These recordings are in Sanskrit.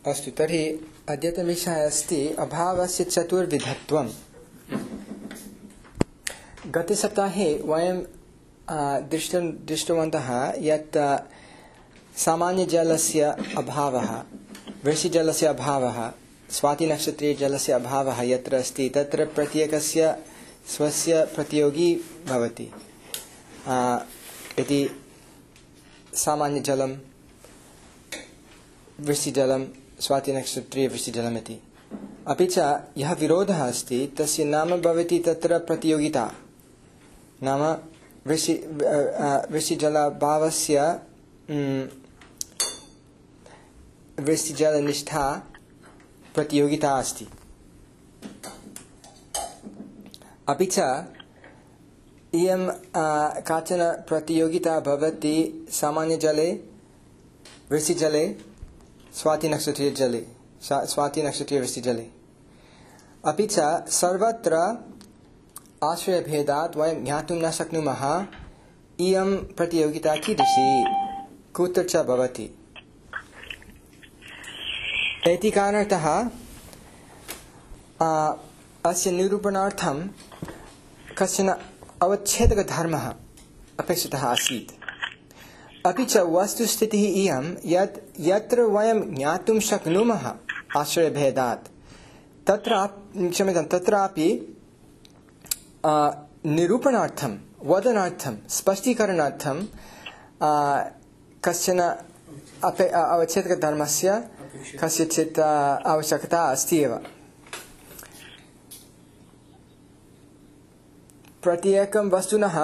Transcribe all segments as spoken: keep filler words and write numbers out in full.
अस्तु तर्हि अद्यतनविषयः अस्ति अभावस्य चतुर्विधत्वम्। गते सप्ताहे वयं दृष्ट दृष्टवन्तः यत् सामान्यजलस्य अभावः, वृष्टिजलस्य अभावः, स्वातिनक्षत्रीयजलस्य अभावः यत्र अस्ति तत्र प्रत्येकस्य स्वस्य प्रतियोगी भवति इति सामान्यजलं, वृष्टिजलं, स्वातिनक्षत्रीयवृष्टिजलम् इति। अपि च यः विरोधः अस्ति तस्य नाम भवति तत्र प्रतियोगिता, नाम वृष्टि वृष्टिजलाभावस्य वृष्टिजलनिष्ठा प्रतियोगिता अस्ति। अपि च इयं काचन प्रतियोगिता भवति सामान्यजले, वृष्टिजले, स्वातिनक्षत्रीयजले, स्वातिनक्षत्रीयवृष्टिजले। अपि च सर्वत्र आश्रयभेदात् वयं ज्ञातुं न शक्नुमः इयं प्रतियोगिता कीदृशी, कुत्र च भवति इति कारणतः अस्य निरूपणार्थं कश्चन अवच्छेदकधर्मः अपेक्षितः आसीत्। अपि च वस्तुस्थितिः इयं यत् यत्र वयं ज्ञातुं शक्नुमः आश्रयभेदात् तत्र क्षम्यतां तत्रापि निरूपणार्थं, वदनार्थं, स्पष्टीकरणार्थं कश्चन अपे अवच्छेदकधर्मस्य कस्यचित् आवश्यकता अस्ति एव। प्रत्येकं वस्तुनः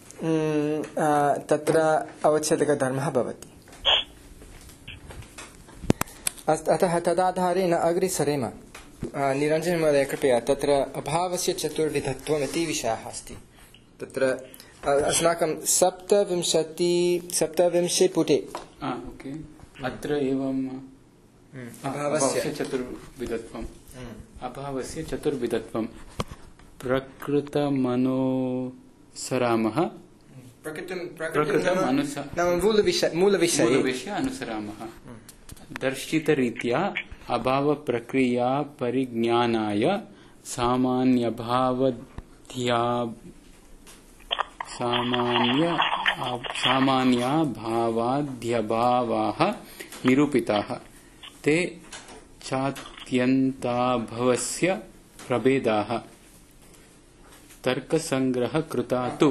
तत्र अवच्छेदकधर्मः भवति। अतः तदाधारेण अग्रे सरेम। निरञ्जनमहोदय कृपया तत्र अभावस्य चतुर्विधत्वम् इति विषयः अस्ति। तत्र अस्माकं सप्तविंशति सप्तविंशे पुटे ओके अत्र एवं अभावस्य चतुर्विधत्वम् अभावस्य चतुर्विधत्वम् प्रकृतमनुसरामः मूलविषये अनुसरामः दर्शितरीत्या अभावप्रक्रिया परिज्ञानाय सामान्यभावध्या सामान्य सामान्याभावाद्यभावाः निरूपिताः। ते चात्यन्ताभवस्य प्रभेदाः तर्कसंग्रह कृता तु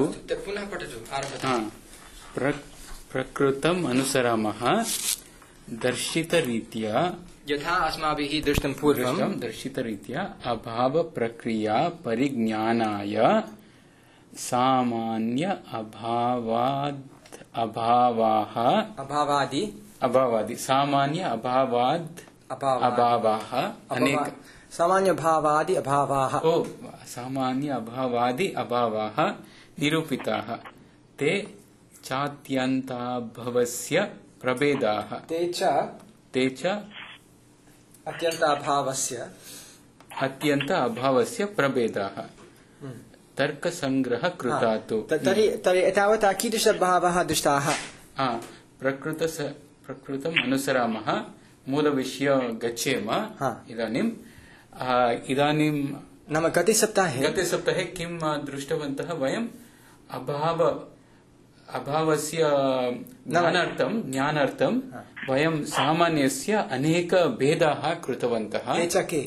प्रकृतम् अनुसरामः दर्शितरीत्या यथा अस्माभिः दृष्टं पूर्वं दर्शितरीत्या अभावप्रक्रिया परिज्ञानाय सामान्य अभावाद् अभावाः अभावादि अभावादि सामान्य अभावाद् अभावाः अनेक सामान्य भावादि अभावाः ओ सामान्य अभावादि अभावाः निरूपिताः। ते चात्यन्ताभवस्य प्रभेदाः ते च ते च अत्यन्ताभावस्य अत्यन्त अभावस्य प्रभेदाः तर्कसंग्रह कृता तु। तर्हि तर्हि एतावता कीदृशभावाः दृष्टाः? प्रकृत प्रकृतम् अनुसरामः मूलविषयं गच्छेम। इदानीम् इदानीं नाम गते सप्ताहे गते सप्ताहे किं दृष्टवन्तः वयम् अभाव अभावस्य ज्ञानार्थं ज्ञानार्थं वयं सामान्यस्य अनेक भेदाः कृतवन्तः। ते च के?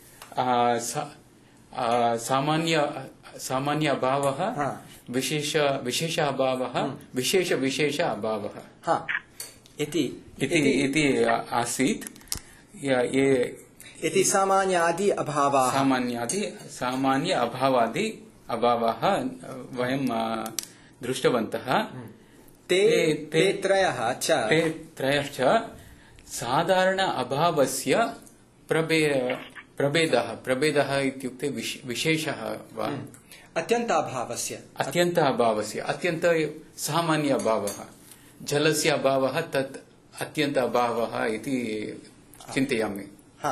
सामान्य सामान्य अभावः, विशेष विशेष अभावः, विशेष विशेष अभावः इति इति आसीत्। ये इति सामान्यादि अभावाः सामान्यादि सामान्य अभावादि अभावाः वयं दृष्टवन्तः। ते ते त्रयः च ते त्रयश्च साधारण अभावस्य प्रभे प्रभेदः प्रभेदः इत्युक्ते विशेषः वा अत्यन्त अभावस्य अत्यन्त अभावस्य अत्यन्त सामान्य अभावः जलस्य अभावः तत् अत्यन्त अभावः इति चिन्तयामि।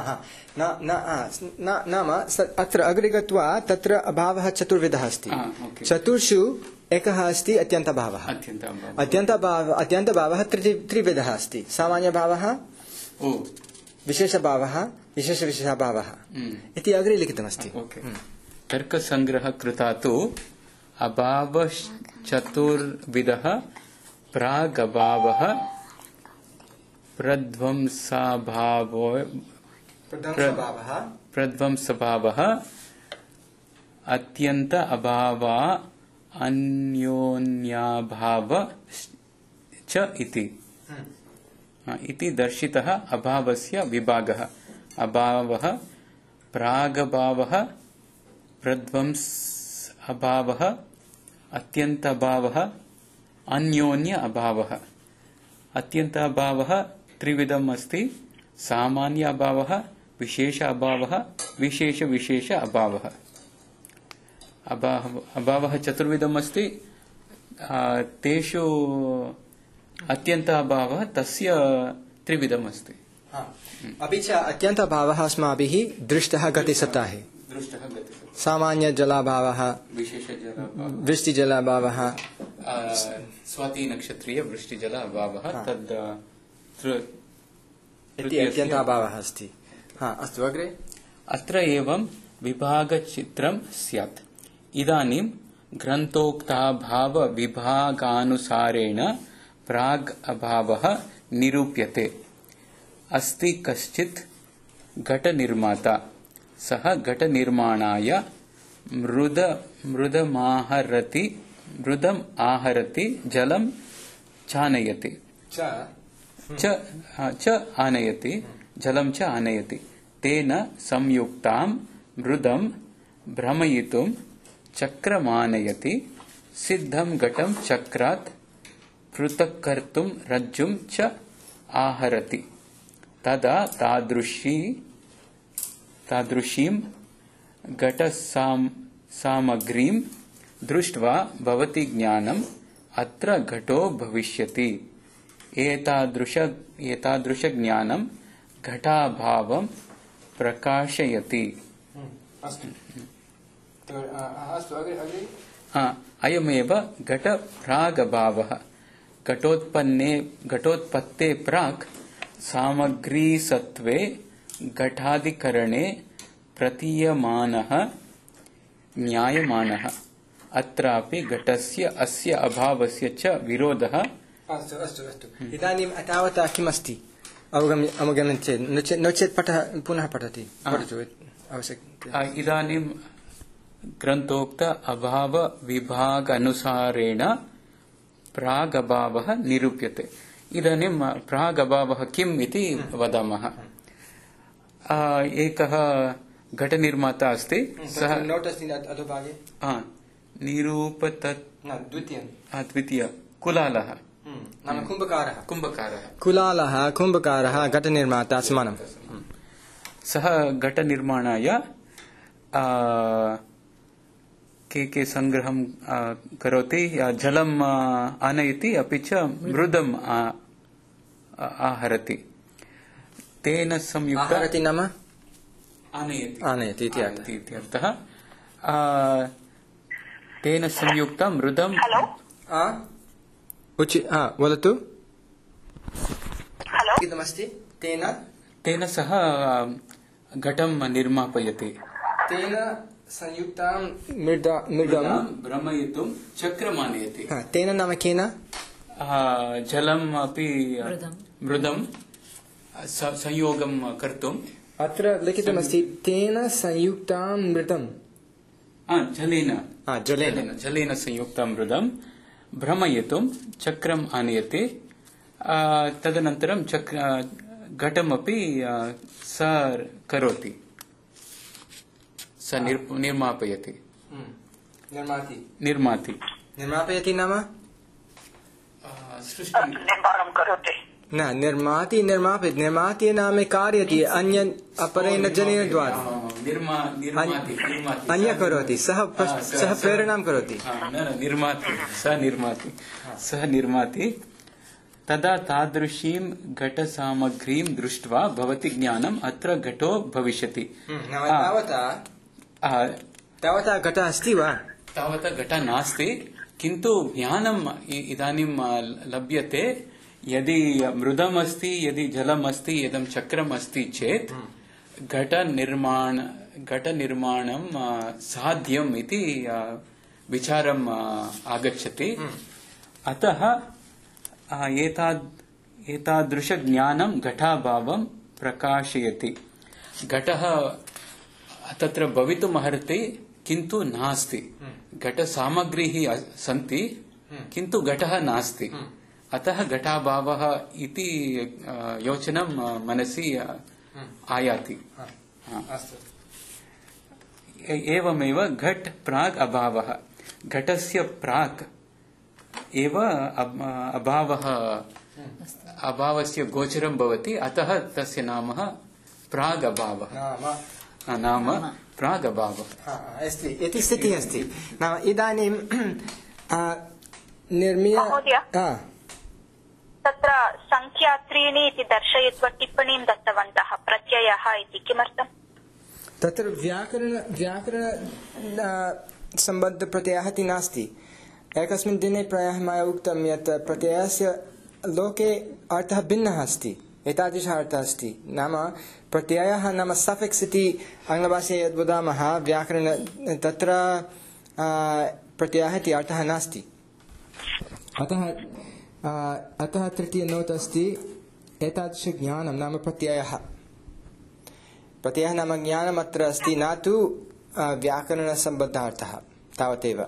नाम अत्र अग्रे गत्वा तत्र अभावः चतुर्विधः अस्ति। चतुर्षु एकः अस्ति अत्यन्तभावः। अत्यन्तभावः अत्यन्तभावः त्रिविधः अस्ति। सामान्यभावः, विशेषभावः विशेषविशेषभावः इति अग्रे लिखितमस्ति। तर्कसङ्ग्रहः कृता तु अभावश्चतुर्विधः प्रागभावः प्रध्वंसाभावो प्रध्वंसभावः अत्यन्त अभावा अन्योन्याभाव च इति इति दर्शितः अभावस्य विभागः। अभावः प्रागभावः प्रध्वंस अभावः अत्यन्त अभावः अन्योन्य अभावः। अत्यन्त अभावः त्रिविधम् अस्ति। सामान्य अभावः, विशेष अभावः, विशेष विशेष अभावः। अभावः चतुर्विधम् अस्ति। तेषु अत्यन्त अभावः तस्य त्रिविधम् अस्ति। अपि च अत्यन्त अभावः अस्माभिः दृष्टः गते सप्ताहे। सामान्य जलाभावः, वृष्टिजलाभावः, स्वाति नक्षत्रीय वृष्टिजलाभावः तद् इति अत्यन्त अभावः अस्ति। अस्तु अग्रे। अत्र एवं विभागचित्रं स्यात्। इदानीं ग्रन्थोक्ताभाव विभागानुसारेण प्राग् अभावः निरूप्यते। अस्ति कश्चित् घटनिर्माता। सः घटनिर्माणाय मृद मृदमाहरति मृदम् आहरति जलं चानयति च च आनयति जलं च आनयति। तेन संयुक्तां मृदं भ्रमयितुं चक्रमानयति। सिद्धं घटं चक्रात् पृथक् कर्तुं रज्जुं च आहरति। तदा तादृशी तादृशीं घटसामग्रीं दृष्ट्वा भवति ज्ञानम् अत्र घटो भविष्यति। एतादृश एतादृशज्ञानं घटाभावं प्रकाशयति। अयमेव घटप्रागभावः। घटोत्पन्ने घटोत्पत्ते प्राक् सामग्रीसत्त्वे घटाधिकरणे प्रतीयमानः ज्ञायमानः। अत्रापि घटस्य अस्य अभावस्य च विरोधः। अस्तु अस्तु अस्तु इदानीं तावता किमस्ति अवगम्य अवगम्यते चेत् नो चेत् पठः पुनः पठति पठतु आवश्यकम्। इदानीं ग्रन्थोक्त अभाव विभागानुसारेण प्रागभावः निरूप्यते। इदानीं प्रागभावः किम् इति वदामः। एकः घटनिर्माता अस्ति। सः नोट् अस्ति अधोभागे निरूपत द्वितीय द्वितीय कुलालः नाम कुम्भकारः कुम्भकारः कुलालः कुम्भकारः घटनिर्माता समानम्। सः घटनिर्माणाय के के सङ्ग्रहं करोति। जलम् आनयति अपि च मृदम् आहरति। तेन संयुक्त आहरति नाम आनयति आनयति इति अर्थः। तेन संयुक्तं मृदम् उचि वदतु किमस्ति। तेन तेन सह घटं निर्मापयति। तेन संयुक्तां मृदं भ्रमयितुं चक्रमानयति। तेन नाम केन जलम् अपि मृदं संयोगं कर्तुम् अत्र लिखितमस्ति तेन संयुक्तां मृदं जलेन जलेन जलेन संयुक्तं मृदं भ्रमयितुं चक्रम् आनयति। तदनन्तरं चक्र घटमपि स करोति स निर्मापयति निर्माति निर्माति निर्मापयति नाम सृष्टि निर्माणं करोति न निर्माति निर्मापयति निर्माति नाम कारयति अन्य अपरेण जनेन द्वारा अन्य करोति सः सः प्रेरणां करोति निर्माति सः निर्माति सः निर्माति। तदा तादृशीं घटसामग्रीं दृष्ट्वा भवति ज्ञानम् अत्र घटो भविष्यति। तावता तावता घटः अस्ति वा तावता घटः नास्ति किन्तु ज्ञानम् इदानीं लभ्यते यदि मृदम् अस्ति यदि जलम् अस्ति इदं चक्रम् अस्ति चेत् घटनिर्माण घटनिर्माणं साध्यम् इति विचारम् आगच्छति। अतः एताद् एतादृशज्ञानं घटाभावं प्रकाशयति। घटः तत्र भवितुमर्हति किन्तु नास्ति। घटसामग्रीः सन्ति किन्तु घटः नास्ति। अतः घटाभावः इति योचनं मनसि आयाति। एवमेव घट प्राग् अभावः, घटस्य प्राक् एव अभावः अभावस्य गोचरं भवति। अतः तस्य नाम प्राग् अभावः नाम प्राग् अभावः अस्ति इति स्थितिः अस्ति। नाम इदानीं निर्मीय तत्र संख्या त्रीणि इति दर्शयित्वा टिप्पणीं दत्तवन्तः प्रत्ययः इति किमर्थम्? तत्र व्याकरण व्याकरण सम्बद्धप्रत्ययः इति नास्ति। एकस्मिन् दिने प्रायः मया उक्तं यत् प्रत्ययस्य लोके अर्थः भिन्नः अस्ति। एतादृशः अर्थः अस्ति। नाम प्रत्ययः नाम सफिक्स् इति आङ्ग्लभाषायां यद् वदामः व्याकरण तत्र प्रत्ययः इति अर्थः नास्ति। अतः अतः तृतीयनोट् अस्ति एतादृशज्ञानं नाम प्रत्ययः। प्रत्ययः नाम ज्ञानम् अत्र अस्ति, न तु व्याकरणसम्बद्धः अर्थः। तावदेव।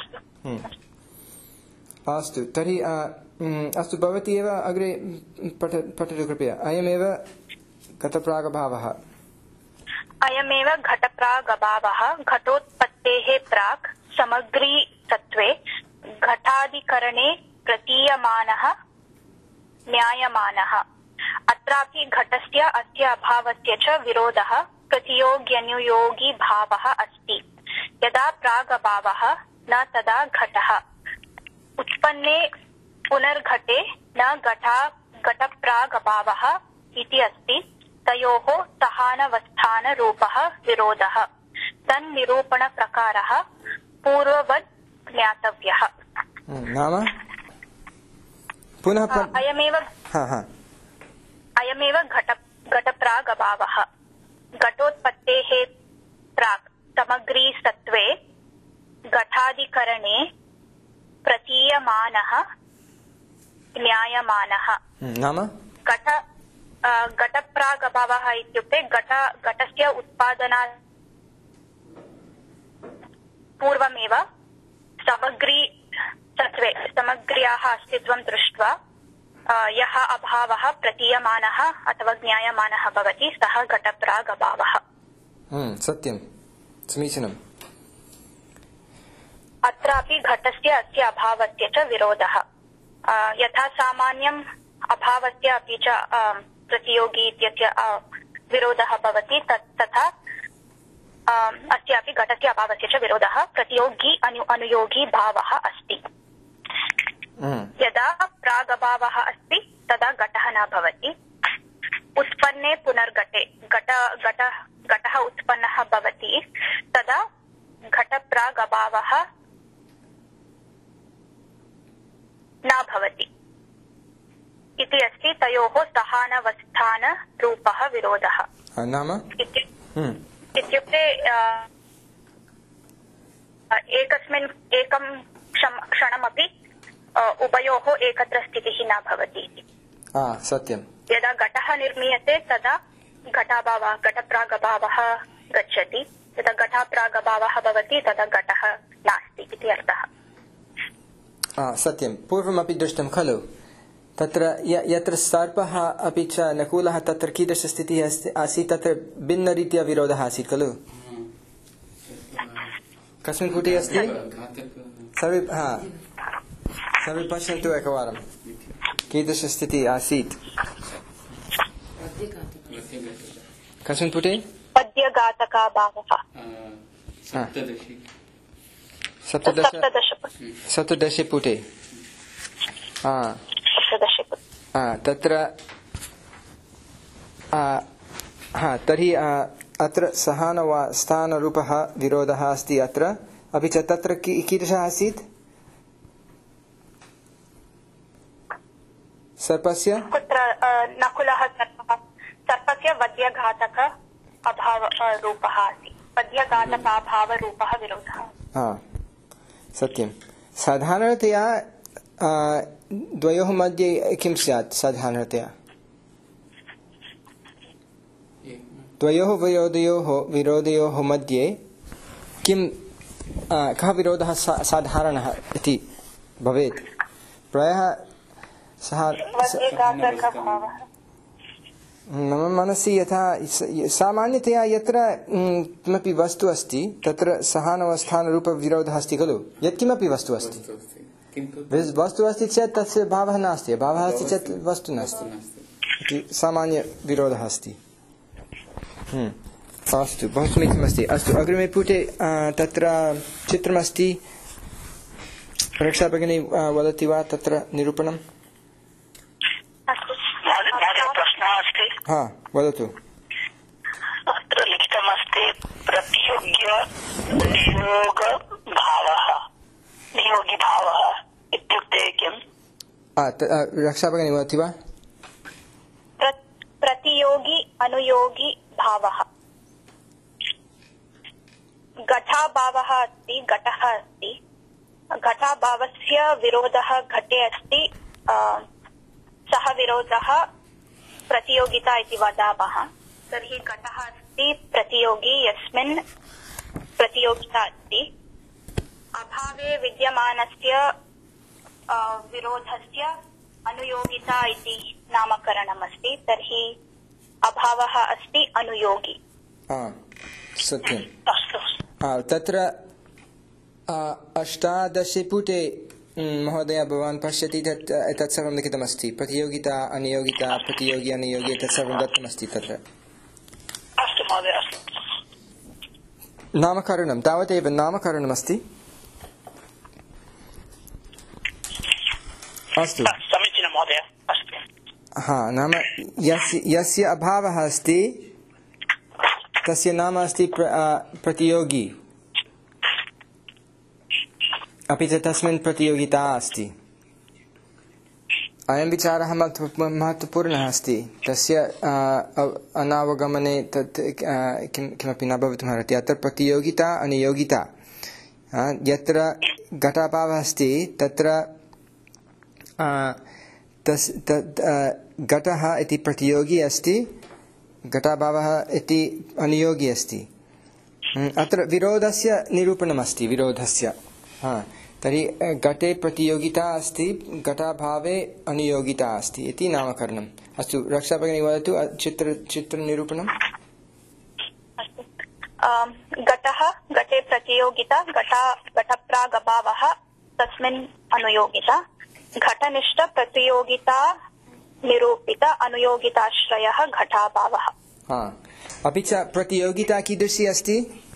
अस्तु तर्हि अस्तु भवती एव अग्रे पठ पठतु कृपया। अयमेव घटप्रागभावः। अयमेव घटप्रागभावः घटोत्पत्तेः प्राक् समग्रीसत्त्वे घटाधिकरणे प्रतीयमानः ज्ञायमानः। अत्रापि घटस्य अस्य अभावस्य च विरोधः प्रतियोग्यनुयोगी भावः अस्ति। यदा प्रागभावः न तदा घटः। उत्पन्ने पुनर्घटे न घटा घटप्रागभावः इति अस्ति। तयोः सहानवस्थानरूपः विरोधः। तन्निरूपणप्रकारः पूर्ववद् ज्ञातव्यः। नाम पुनः अयमेव अयमेव घट घटप्रागभावः घटोत्पत्तेः प्राक् समग्रीसत्त्वे घटाधिकरणे प्रतीयमानः ज्ञायमानः। नाम घट घटप्रागभावः इत्युक्ते घट घटस्य उत्पादनात् पूर्वमेव समग्री सत्त्वे समग्र्याः अस्तित्वं दृष्ट्वा यः अभावः प्रतीयमानः अथवा ज्ञायमानः भवति सः घटप्रागभावः। सत्यं समीचीनम्। अत्रापि घटस्य अस्य अभावस्य च विरोधः। यथा सामान्यम् अभावस्य अपि च प्रतियोगी इत्यस्य विरोधः भवति तथा अस्यापि घटस्य अभावस्य च विरोधः प्रतियोगी अनु अनुयोगी भावः अस्ति। यदा प्रागभावः अस्ति तदा घटः न भवति। उत्पन्ने पुनर्घटे घट घट घटः उत्पन्नः भवति तदा घटप्रागभावः न भवति इति अस्ति। तयोः सहानवस्थानरूपः विरोधः। नाम इत्युक्ते एकस्मिन् एकं क्षणमपि उभयोः एकत्र स्थितिः न भवति इति। सत्यं। यदा घटः निर्मीयते तदा घटाभावः घटप्रागभावः गच्छति। यदा घटाप्रागभावः भवति तदा घटः नास्ति इति अर्थः। सत्यं। पूर्वमपि दृष्टं खलु तत्र यत्र सर्पः अपि च नकुलः तत्र कीदृशस्थितिः आसीत् तत्र भिन्नरीत्या विरोधः आसीत् खलु। कस्मिन् पुटे अस्ति सर्वे हा सर्वे पश्यन्तु एकवारं कीदृशस्थितिः आसीत्। कस्मिन् पुटे पद्यघातकाभावः सप्तदश सप्तदशे पुटे। तत्र हा तर्हि अत्र सहानवस्थानरूपः विरोधः अस्ति अत्र। अपि च तत्र कीदृशः आसीत् सर्पस्य कुत्र नकुलः सर्पः सर्पस्य वध्यघातक अभावरूपः अस्ति वध्यघातकाभावरूपः विरोधः हा सत्यं साधारणतया द्वयोः मध्ये किं स्यात् साधारणतया द्वयोः विरोधयोः विरोधयोः मध्ये किं कः विरोधः साधारणः इति भवेत् प्रायः सः मम मनसि यथा सामान्यतया यत्र किमपि वस्तु अस्ति तत्र सहानवस्थानरूपविरोधः अस्ति खलु यत्किमपि वस्तु अस्ति वस्तु अस्ति चेत् तस्य भावः नास्ति भावः अस्ति चेत् वस्तु नास्ति इति सामान्यविरोधः अस्ति अस्तु बहु समीचीनमस्ति अस्तु अग्रिमे पुटे तत्र चित्रमस्ति रक्षाभगिनी वदति वा तत्र निरूपणम् हा वदतु अत्र लिखितमस्ति प्रतियोग्य नियोगभावः नियोगिभावः इत्युक्ते किम् रक्षाभगिनी वदति वा प्रतियोगी अनुयोगी भावः घटाभावः अस्ति घटः अस्ति घटाभावस्य विरोधः घटे अस्ति सः विरोधः प्रतियोगिता इति वदामः तर्हि घटः अस्ति प्रतियोगी यस्मिन् प्रतियोगिता अस्ति अभावे विद्यमानस्य विरोधस्य अनुयोगिता इति नामकरणम् अस्ति तर्हि अभावः अस्ति अनुयोगी सत्यं तत्र अष्टादशे पुटे महोदय भवान् पश्यति तत् तत्सर्वं लिखितमस्ति प्रतियोगिता अनियोगिता प्रतियोगी अनियोगी तत्सर्वं दत्तमस्ति तत्र अस्तु महोदय नामकरणं तावदेव नामकरणमस्ति अस्तु समीचीनं महोदय अस्तु हा नाम यस्य यस्य अभावः अस्ति तस्य नाम अस्ति प्रतियोगी अपि च तस्मिन् प्रतियोगिता अस्ति अयं विचारः महत्वपूर्णः अस्ति तस्य अनावगमने तत् किं किमपि न भवितुमर्हति अत्र प्रतियोगिता अनियोगिता यत्र घटाभावः अस्ति तत्र तस् तत् घटः इति प्रतियोगी अस्ति घटाभावः इति अनियोगी अस्ति अत्र विरोधस्य निरूपणमस्ति विरोधस्य हा तर्हि घटे प्रतियोगिता अस्ति घटाभावे अनियोगिता अस्ति इति नामकरणम् अस्तु रक्षाभगिनी वदतु चित्र चित्रनिरूपणम् घटः घटे प्रतियोगिता घटा घटप्रागभावः तस्मिन् अनुयोगिता घटनिष्ठ प्रतियोगिता निरूपित अनुयोगिताश्रयः घटाभावः हा अपि च प्रतियोगिता कीदृशी अस्ति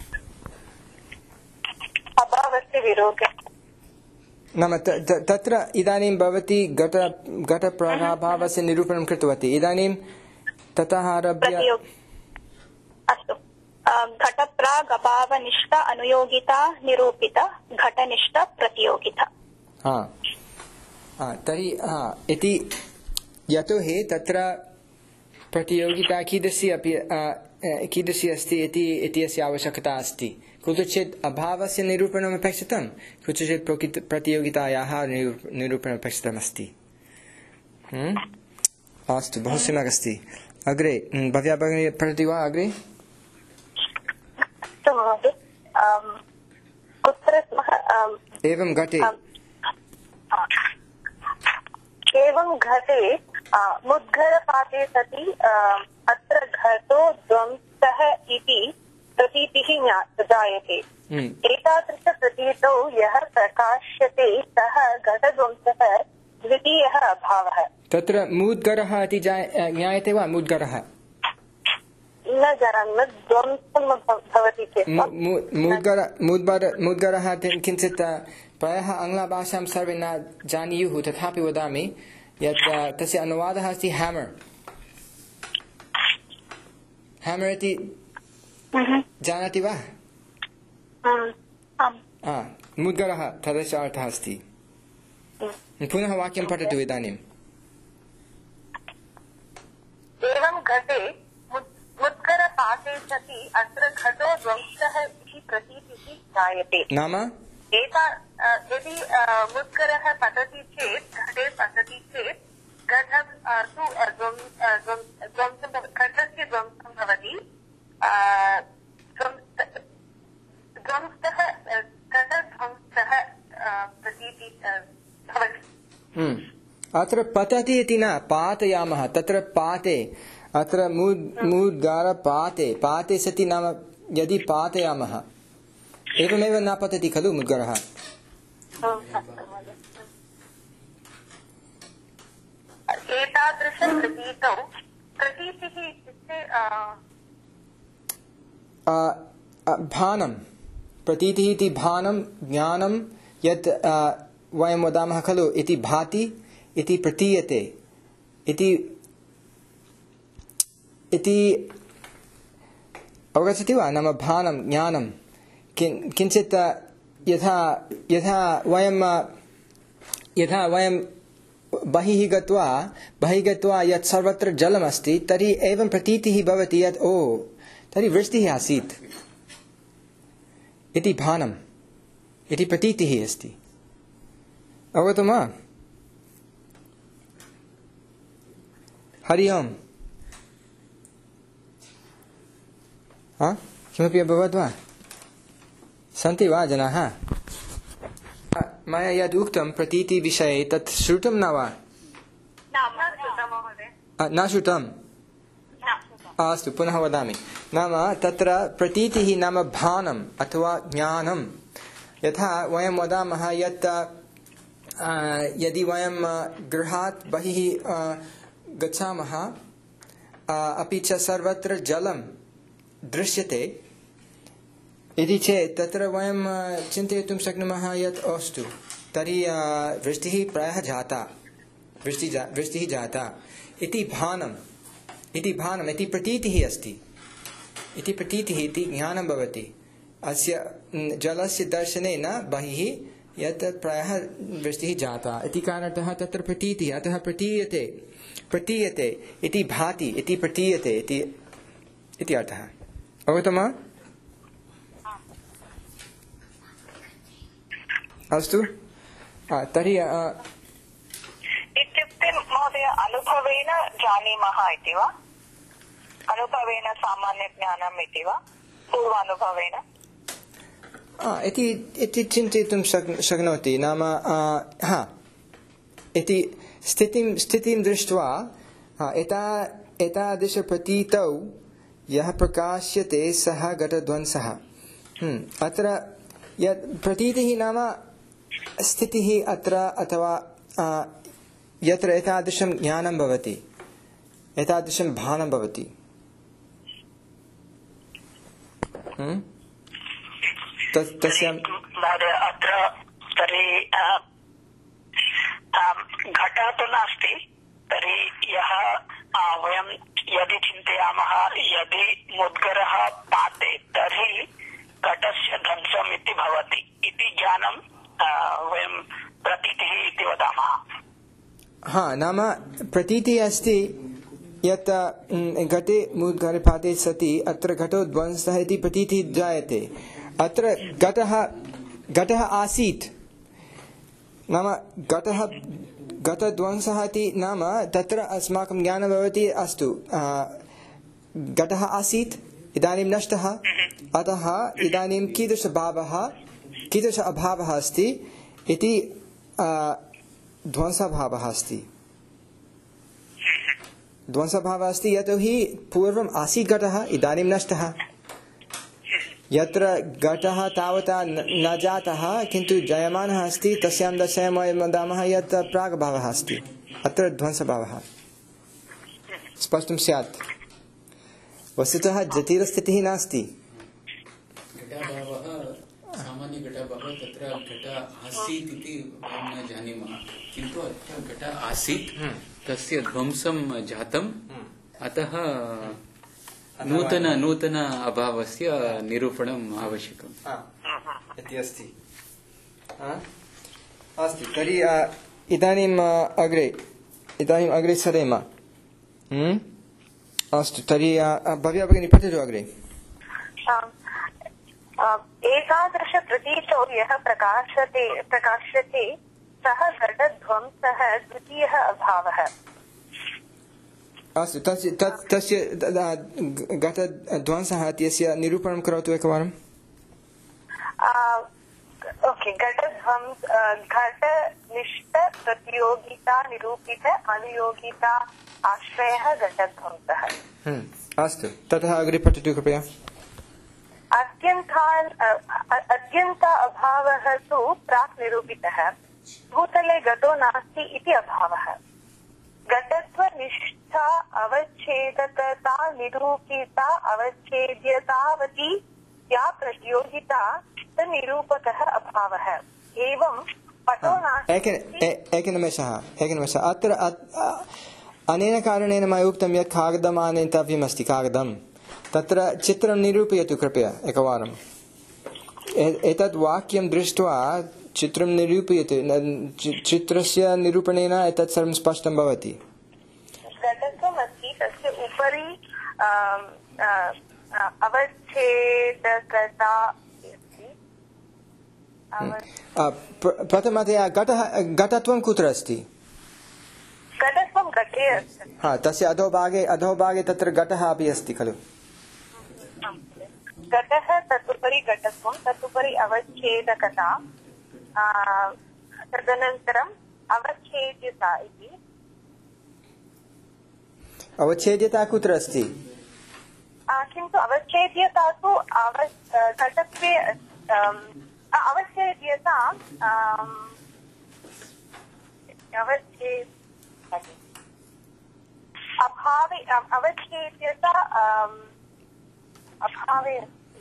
अभावस्य विरोधः नाम तत्र इदानीं भवती घट घटप्रागभावस्य निरूपणं कृतवती इदानीं ततः आरभ्य अस्तु घटप्रागभावनिष्ठ अनुयोगिता निरूपित घटनिष्ठ प्रतियोगिता हा तर्हि हा इति यतोहि तत्र प्रतियोगिता कीदृशी अपि कीदृशी अस्ति इति अस्य आवश्यकता अस्ति कुत्रचित् अभावस्य निरूपणम् अपेक्षितं कुत्रचित् प्रतियोगितायाः निरूपणम् अपेक्षितमस्ति अस्तु बहु सम्यक् अस्ति अग्रे भव्या भगिनी पठति वा अग्रे एवं घटे एवं घटे मुद्गरपाते सति अत्र घटो ध्वंसः इति प्रतीतिः जायते एतादृशप्रतीतौ यः प्रकाश्यते सः घटध्वंसः द्वितीयः अभावः तत्र मुद्गरः इति ज्ञायते वा मुद्गरः न जानामि ध्वंसं भवति चेत् मुद्गरः किञ्चित् प्रायः आङ्ग्लभाषां सर्वे न जानीयुः तथापि वदामि यत् तस्य अनुवादः अस्ति हैमर् हैमर् इति जानाति वा मुद्गरः तदस्य अर्थः अस्ति पुनः वाक्यं पठतु इदानीं सति अत्र घटो ध्वंसः इति प्रतीतिः जायते। नाम एता यदि मुद्गरः पतति चेत् घटे पतति चेत् घटं तु ध्वंसं घटस्य ध्वंसं भवति। ध्वंसः घटध्वंसः प्रतीति भवति। अत्र पतति इति न पातयामः, तत्र पाते, अत्र मूद्गार पाते, पाते सति नाम यदि पातयामः एवमेव न पतति खलु मुद्गरः। एतादृशप्रतीतौ प्रतीतिः इत्युक्ते भानं, प्रतीतिः इति भानं ज्ञानं यत् वयं वदामः खलु इति भाति इति प्रतीयते इति इति अवगच्छति वा? नाम भानं ज्ञानं किञ्चित् यथा यथा वयं यथा वयं बहिः गत्वा बहिः गत्वा यत् सर्वत्र जलमस्ति तर्हि एवं प्रतीतिः भवति यत् ओ तर्हि वृष्टिः आसीत् इति भानम् इति प्रतीतिः अस्ति। अवगतं वा? हरि ओम्। हा, किमपि अभवत् वा? सन्ति वा जनाः? मया यद् उक्तं प्रतीतिविषये तत् श्रुतं न वा? न श्रुतं? अस्तु, पुनः वदामि। नाम तत्र प्रतीतिः नाम भानम् अथवा ज्ञानं। यथा वयं वदामः यत् यदि वयं गृहात् बहिः गच्छामः अपि च सर्वत्र जलं दृश्यते इति चेत् तत्र वयं चिन्तयितुं शक्नुमः यत् अस्तु तर्हि वृष्टिः प्रायः जाता, वृष्टिः जा वृष्टिः जाता इति भानम् इति भानम् इति प्रतीतिः अस्ति, इति प्रतीतिः इति ज्ञानं भवति अस्य जलस्य दर्शनेन बहिः यत् प्रायः वृष्टिः जाता इति कारणतः तत्र प्रतीतिः, अतः प्रतीयते प्रतीयते इति भाति इति प्रतीयते इति इति अर्थः। अवगतं वा? अस्तु, तर्हि इत्युक्ते महोदय अनुभवेन जानीमः इति वा? अनुभवेन सामान्यज्ञानम् इति वा? पूर्वानुभवेन इति इति चिन्तयितुं शक्नोति। नाम हा इति स्थितिं स्थितिं दृष्ट्वा एता एतादृशप्रतीतौ यः प्रकाश्यते सः घटध्वंसः। अत्र यत् प्रतीतिः नाम स्थितिः अत्र अथवा यत्र एतादृशं ज्ञानं भवति, एतादृशं भानं भवति। तस्य महोदय अत्र तर्हि घटः तु नास्ति, तर्हि यः वयं यदि चिन्तयामः यदि मुद्गरः पाते तर्हि घटस्य ध्वंसम् इति भवति इति ज्ञानं वयं प्रतीतिः इति वदामः। हा, नाम प्रतीतिः अस्ति यत् घटे मुद्गरे पाते सति अत्र घटो ध्वंसः इति प्रतीतिः जायते। अत्र घटः घटः आसीत्, नाम घटः घटध्वंसः इति नाम तत्र अस्माकं ज्ञानं भवति अस्तु घटः आसीत् इदानीं नष्टः, अतः इदानीं कीदृशभावः कीदृश अभावः अस्ति इति ध्वंसभावः अस्ति। ध्वंसभावः अस्ति यतोहि पूर्वम् आसीत् घटः, इदानीं नष्टः। यत्र घटः तावता न जातः किन्तु जायमानः अस्ति तस्यां दशायां वयं वदामः यत् प्राग्भावः अस्ति, अत्र ध्वंसभावः। स्पष्टं स्यात्? वस्तुतः जटिलस्थितिः नास्ति। सामान्यघटभावः तत्र घट आसीत् इति वयं न जानीमः, किन्तु अत्र घट आसीत्, तस्य ध्वंसं जातम्, अतः नूतन नूतन अभावस्य निरूपणम् आवश्यकम् इति अस्ति। अस्तु, तर्हि इदानीम् अग्रे इदानीम् अग्रे सरेम। अस्तु, तर्हि भव्या भगिनी पठतु अग्रे। एकादशप्रतीतौ यः प्रकाशते प्रकाश्यते सः घटध्वंसः द्वितीयः अभावः। अस्तु, तस्य तस्य घटध्वंसः इत्यस्य निरूपणं करोतु एकवारम्। ओके, घटध्वंस घटनिष्ठ प्रतियोगिता निरूपित अनुयोगिता आश्रयः घटध्वंसः। अस्तु, ततः अग्रे पठतु कृपया। अत्यन्तान् अत्यन्त अभावः तु प्राक् निरूपितः, भूतले घटो नास्ति इति अभावः। घटत्वनिष्ठा अवच्छेदकता निरूपिता अवच्छेद्यतावती या प्रतियोगिता तन्निरूपकः अभावः। एवं पटो नास्ति। एकनिमेषः एकनिमेषः अत्र अनेन कारणेन मया उक्तं यत् कागदम् आनेतव्यमस्ति। कागदं तत्र चित्रं निरूपयतु कृपया एकवारम्। एतद् वाक्यं दृष्ट्वा चित्रं निरूपयतु। चित्रस्य निरूपणेन एतत् सर्वं स्पष्टं भवति। घटत्वमस्ति, तस्य उपरि अवच्छेदकता प्रथमतया घटः घटत्वं कुत्र अस्ति? घटत्वं घटे अस्ति। हा, तस्य अधोभागे अधोभागे तत्र घटः अपि अस्ति खलु? घटः तदुपरि घटत्वं, तदुपरि अवच्छेदकता, तदनन्तरम् अवच्छेद्यता इति। अवच्छेद्यता कुत्र अस्ति? किन्तु अवच्छेद्यता तु घटत्वे अवच्छेद्यता अवच्छेद अभावे अवच्छेद्यता अभावे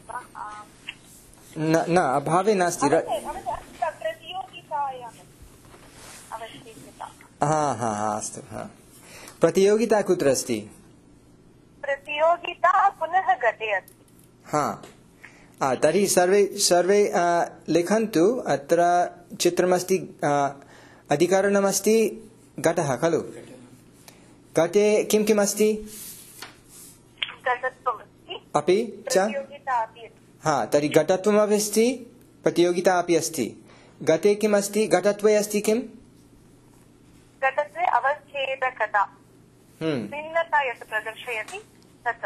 न न अभावे नास्ति। प्रतियोगितायाम् अवच्छेद्यता। हा हा हा अस्तु। हा, प्रतियोगिता कुत्र अस्ति? प्रतियोगिता पुनः घटे अस्ति। हा, तर्हि सर्वे सर्वे लिखन्तु। अत्र चित्रमस्ति, अधिकरणमस्ति घटः खलु? घटे किं किम् अस्ति? घटत्वमस्ति अपि च। हा, तर्हि घटत्वमपि अस्ति, प्रतियोगिता अपि अस्ति। घटे किम् अस्ति? घटत्वे अस्ति किम्? घटत्वे अवच्छेदकता, भिन्नता यत् प्रदर्शयति तत्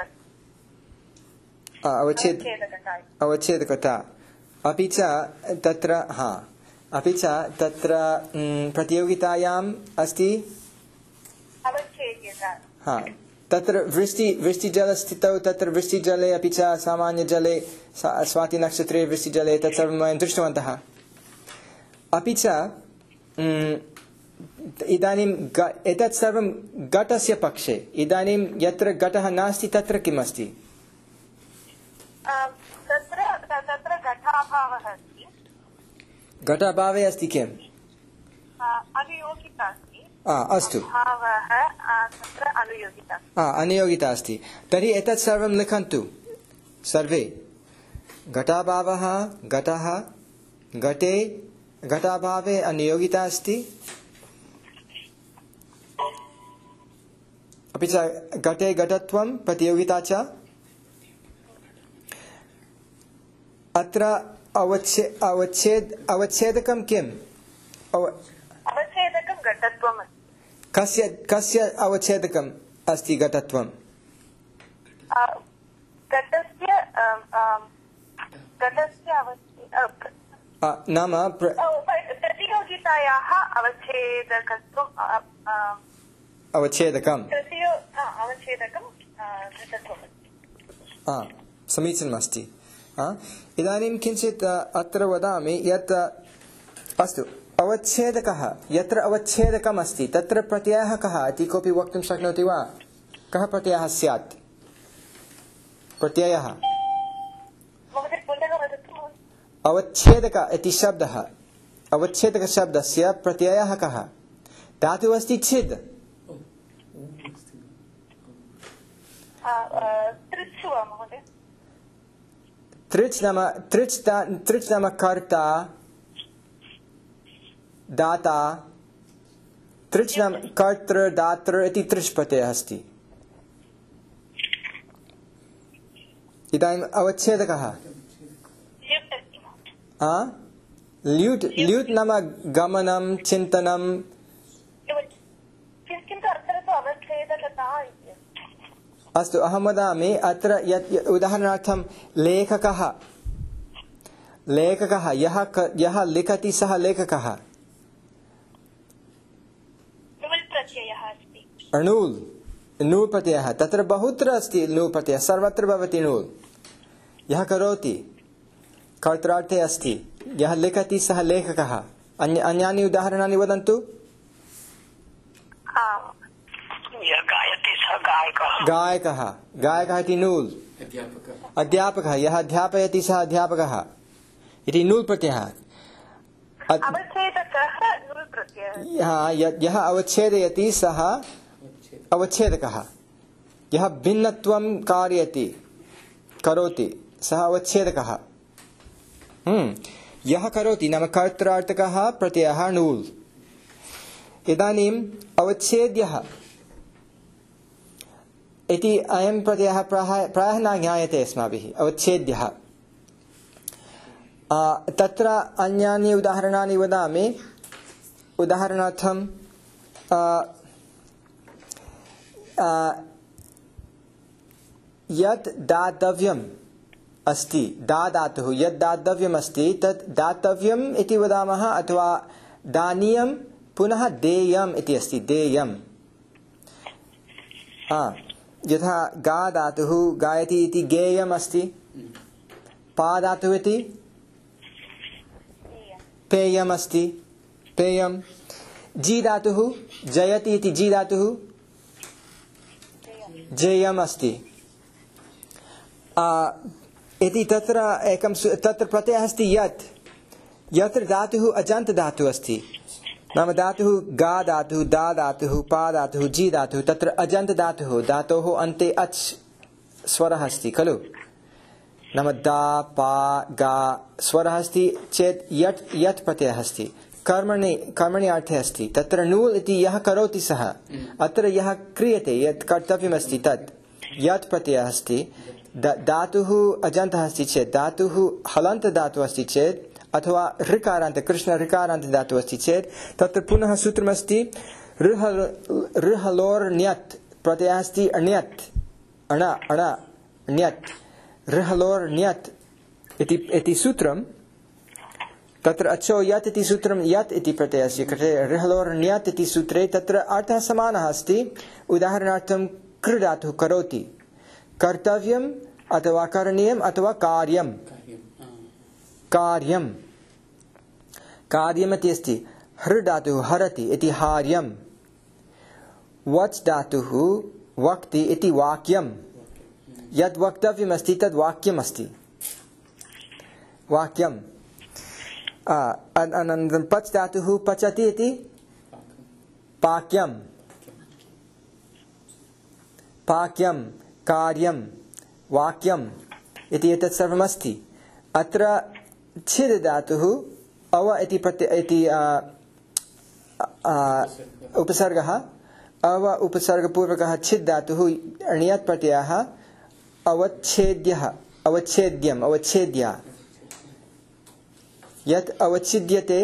अवच्छेद अवच्छेदकता। अपि च तत्र हा अपि च तत्र प्रतियोगितायाम् अस्ति अवच्छेद्यता। हा, तत्र वृष्टि वृष्टिजलस्थितौ तत्र वृष्टिजले अपि च सामान्यजले स्वातिनक्षत्रे वृष्टिजले तत्सर्वं वयं दृष्टवन्तः। अपि च इदानीं एतत् सर्वं घटस्य पक्षे। इदानीं यत्र घटः नास्ति तत्र किम् अस्ति? तत्र तत्र घटाभावः अस्ति। घटाभावे अस्ति किम्? अनुयोगिता अस्ति। अस्तु, तत्र अनुयोगिता अनुयोगिता अस्ति। तर्हि एतत् सर्वं लिखन्तु सर्वे। घटाभावः, घटः, घटे घटाभावे अनुयोगिता अस्ति। अपि च घटे घटत्वं, प्रतियोगिता च। अत्र अवच्छे अवच्छेद अवच्छेदकं किम्? अवच्छेदकं घटत्वम् अस्ति। कस्य कस्य अवच्छेदकम् अस्ति घटत्वं? घटस्य घटस्य नाम प्रतियोगितायाः अवच्छेदकत्वम् अवच्छेदकम् अवच्छेदकं घटत्वम्। समीचीनमस्ति। इदानीं किञ्चित् अत्र वदामि यत् अस्तु, अवच्छेदकः यत्र अवच्छेदकम् अस्ति तत्र प्रत्ययः कः इति कोऽपि वक्तुं शक्नोति वा? कः प्रत्ययः स्यात्? प्रत्ययः अवच्छेदक इति शब्दः, अवच्छेदकशब्दस्य प्रत्ययः कः? धातुः अस्ति छिद्। तृच् नाम तृच् तृच् नाम कर्ता, दाता। तृच् नाम कर्तृ दातृ इति तृच् प्रत्ययः अस्ति। इदानीम् अवच्छेदकः ल्यूट् ल्यूट् नाम गमनं चिन्तनं अस्तु अहं वदामि अत्र यत् उदाहरणार्थं लेखकः लेखकः यः यः लिखति सः लेखकः णूल् णूल् प्रत्ययः तत्र बहुत्र अस्ति णूल् प्रत्ययः सर्वत्र भवति णूल् यः करोति कर्त्रार्थे अस्ति यः लिखति सः लेखकः अन्य अन्यानि उदाहरणानि वदन्तु गायकः गायकः इति णूल् अध्यापकः यः अध्यापयति सः अध्यापकः इति णूल् प्रत्ययः यः अवच्छेदयति सः अवच्छेदकः यः भिन्नत्वं कारयति करोति सः अवच्छेदकः यः करोति नाम कर्त्रार्थकः प्रत्ययः णूल् इदानीम् अवच्छेद्यः इति अयं प्रत्ययः प्रायः न ज्ञायते अस्माभिः अवच्छेद्यः तत्र अन्यानि उदाहरणानि वदामि उदाहरणार्थं यत् दातव्यम् अस्ति दादातुः यत् दातव्यम् अस्ति तत् दातव्यम् इति वदामः अथवा दानीयं पुनः देयम् इति अस्ति देयम् यथा गा धातुः गायति इति गेयम् अस्ति पा धातुः इति पेयम् अस्ति पेयम् जी धातुः जयति इति जी धातुः जेयम् अस्ति इति तत्र एकं तत्र प्रत्ययः अस्ति यत् यत्र धातुः अजन्त धातुः अस्ति नाम धातुः गा धातुः दा धातुः पा धातुः जी धातुः तत्र अजन्त धातुः धातोः अन्ते अच् स्वरः अस्ति खलु नाम दा पा गा स्वरः अस्ति चेत् यत् यत् प्रत्ययः अस्ति कर्मणि कर्मणि अर्थे अस्ति तत्र णूल् इति यः करोति सः अत्र यः क्रियते यत् कर्तव्यमस्ति तत् यत् प्रत्ययः अस्ति धातुः अजन्तः अस्ति चेत् धातुः हलन्त धातुः अस्ति चेत् अथवा ऋकारान्त कृष्ण ऋकारान्त धातुः अस्ति चेत् तत्र पुनः सूत्रमस्ति ऋहलोर्ण्यत् प्रत्ययः अस्ति अण्यत् अण अण ण्यत् ऋहलोर्ण्यत् इति इति सूत्रं तत्र अच्छो यत् इति सूत्रं यत् इति प्रत्ययस्य कृते ऋहलोर्ण्यत् इति सूत्रे तत्र अर्थः समानः अस्ति उदाहरणार्थं कृ धातुः करोति कर्तव्यम् अथवा करणीयम् अथवा कार्यं कार्यं कार्यमिति अस्ति हृ धातुः हरति इति हार्यं वच् धातुः वक्ति इति वाक्यं यद् वक्तव्यमस्ति तद् वाक्यमस्ति वाक्यम् अनन्तरं पच् धातुः पचति इति पाक्यं पाक्यं कार्यं वाक्यम् इति एतत् सर्वमस्ति अत्र छिद् धातुः अव इति प्रत्यय इति उपसर्गः अव उपसर्गपूर्वकः छिद् धातुः ण्यत् प्रत्ययः अवच्छेद्यः अवच्छेद्यम् अवच्छेद्य यत् अवच्छिद्यते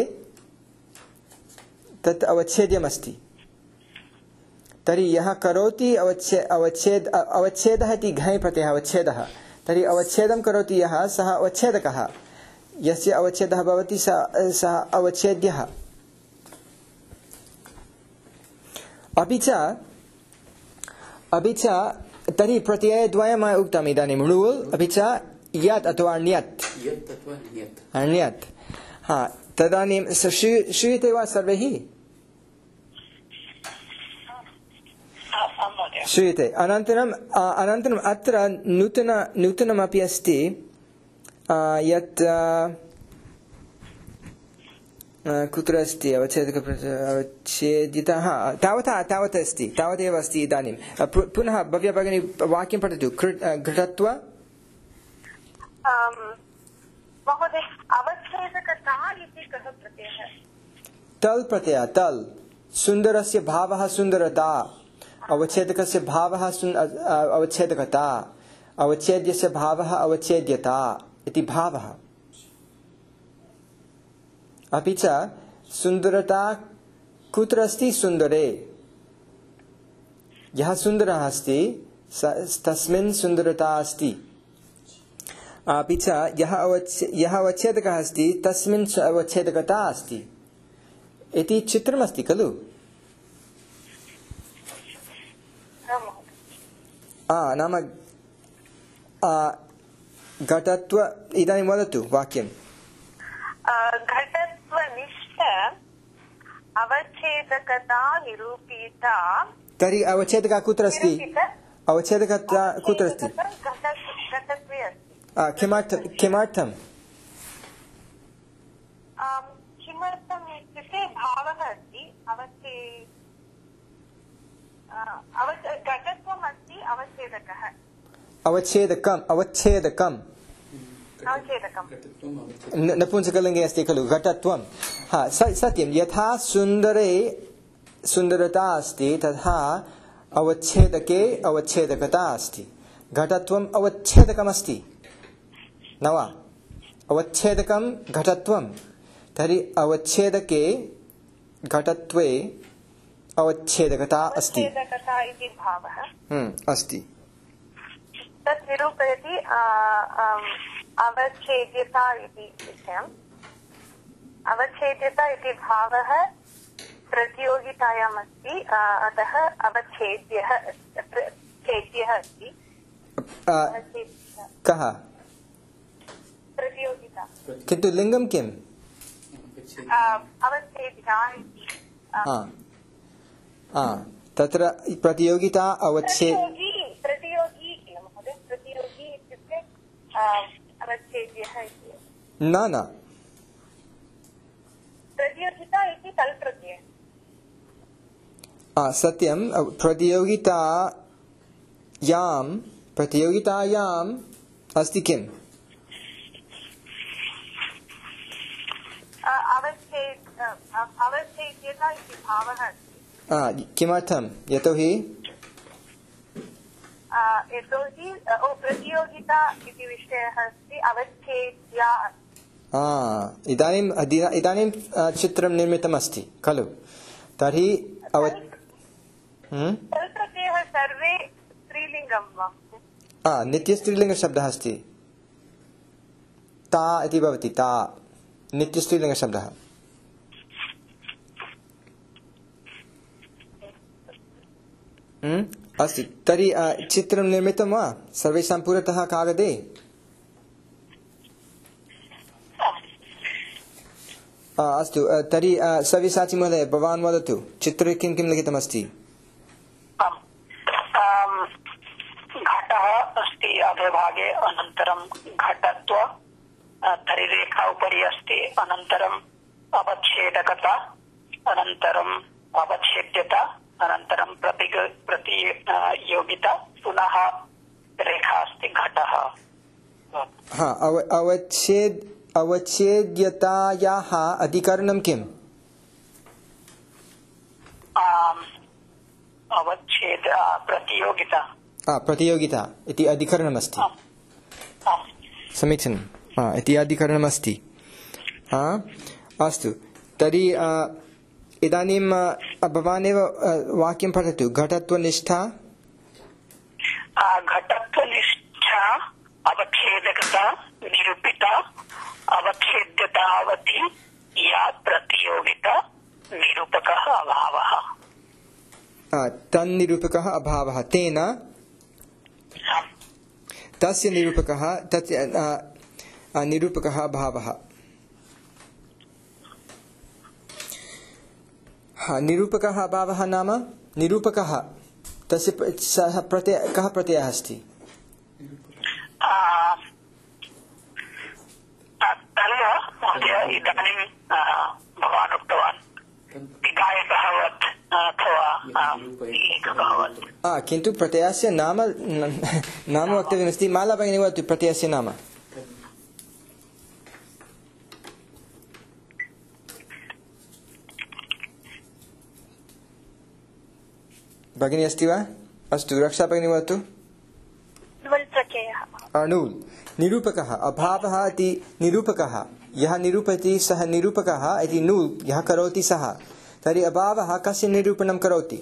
तत् अवच्छेद्यमस्ति तर्हि यः करोति अवच्छे अवच्छेद अवच्छेदः इति घञ् प्रत्ययः अवच्छेदः तर्हि अवच्छेदं करोति यः सः अवच्छेदकः यस्य अवच्छेदः भवति सः सः अवच्छेद्यः अपि च अपि च तर्हि प्रत्ययद्वयम् उक्तम् इदानीं णूल् अपि च यत् अथवा ण्यत् ण्यत् हा तदानीं श्रूयते वा सर्वैः श्रूयते अनन्तरम् अनन्तरम् अत्र नूतन नूतनमपि अस्ति यत् कुत्र अस्ति अवच्छेदक अवच्छेदितः तावता तावत् अस्ति तावदेव अस्ति इदानीं पुनः भव्या भगिनी वाक्यं पठतु घृतत्व महोदय अवच्छेदकता इति कः प्रत्ययः तल् प्रत्ययः तल् सुन्दरस्य भावः सुन्दरता अवच्छेदकस्य भावः अवच्छेदकता अवच्छेद्यस्य भावः अवच्छेद्यता इति भावः। अपि च सुन्दरता कुत्र अस्ति? सुन्दरे। यः सुन्दरः अस्ति तस्मिन् सुन्दरता अस्ति। अपि च यः अवच्छे यः अवच्छेदकः अस्ति तस्मिन् अवच्छेदकता अस्ति इति चित्रमस्ति खलु? नाम घटत्व इदानीं वदतु वाक्यं। घटत्वनिष्ठ अवच्छेदकता निरूपिता। तर्हि अवच्छेदकता कुत्र अस्ति? अवच्छेदकता कुत्र अस्ति? घटत्वे अस्ति। किमर्थं किमर्थं किमर्थम् इत्युक्ते भावः अस्ति अवच्छे घटत्वम् अस्ति अवच्छेदकः अवच्छेदकम् अवच्छेदकम् नपुंसकलिङ्गे अस्ति खलु घटत्वं। हा सत्यं। यथा सुन्दरे सुन्दरता अस्ति तथा अवच्छेदके अवच्छेदकता अस्ति। घटत्वम् अवच्छेदकमस्ति न वा? अवच्छेदकं घटत्वं। तर्हि अवच्छेदके घटत्वे अवच्छेदकता अस्ति। अवच्छेदकता इति भावः अस्ति। तत् निरूपयति अवच्छेद्यता इति विषयम्। अवच्छेद्यता इति भावः प्रतियोगितायाम् अस्ति, अतः अवच्छेद्यः छेद्यः अस्ति। कः? प्रतियोगिता। किन्तु लिङ्गं किम्? अवच्छेद्यता इति। तत्र प्रतियोगिता अवच्छेद प्रतियोगी किल महोदय? प्रतियोगी इत्युक्ते अवच्छेद्यः इति न न प्रतियोगिता इति तल्प्रत्ययः। सत्यं। प्रतियोगितायां प्रतियोगितायाम् अस्ति किम्? अवच्छेद्यता इति भावः अस्ति। किमर्थं? यतोहि यतोहि प्रतियोगिता इति विषयः अस्ति अवच्छेद्या। इदानीम् इदानीं चित्रं निर्मितमस्ति खलु? तर्हि तल्प्रत्ययः सर्वे स्त्रीलिङ्गं वा? नित्यस्त्रीलिङ्गशब्दः अस्ति। ता इति भवति। ता नित्यस्त्रीलिङ्गशब्दः। अस्तु। तर्हि चित्रं निर्मितं वा सर्वेषां पुरतः कागदे? अस्तु। तर्हि सव्यसाची महोदय भवान् वदतु चित्रे किं किं लिखितमस्ति? घटः अस्ति अधोभागे, अनन्तरं घटत्व, तर्हि रेखा उपरि अस्ति, अनन्तरम् अवच्छेदकता, अनन्तरम् अवच्छेद्यता, अनन्तरं प्रतियोगिता, पुनः रेखा अस्ति घटः। अवच्छेद अवच्छेद्यतायाः अधिकरणं किम्? अवच्छेद प्रतियोगिता प्रतियोगिता इति अधिकरणमस्ति। समीचीनम्। इति अधिकरणमस्ति। अस्तु। तर्हि इदानीं भवान् एव वाक्यं पठतु। घटत्वनिष्ठा घटत्वनिष्ठा अवच्छेदकता निरूपिता अवच्छेद्यतावती या प्रतियोगिता निरूपकः अभावः। तन्निरूपकः अभावः। तेन तस्य निरूपकः तस्य निरूपकः अभावः। निरूपकः अभावः नाम निरूपकः तस्य सः प्रत्यय कः प्रत्ययः अस्ति? इदानीं भवान् उक्तवान् विधायकः अथवा किन्तु प्रत्ययस्य नाम नाम वक्तव्यमस्ति। माला भगिनी वदतु प्रत्ययस्य नाम। भगिनी अस्ति वा? अस्तु। रक्षा भगिनी वदतु। ल्वल् प्रत्ययः। अणुल् निरूपकः अभावः इति निरूपकः यः निरूपयति सः निरूपकः इति नूल् यः करोति सः तर्हि अभावः कस्य निरूपणं करोति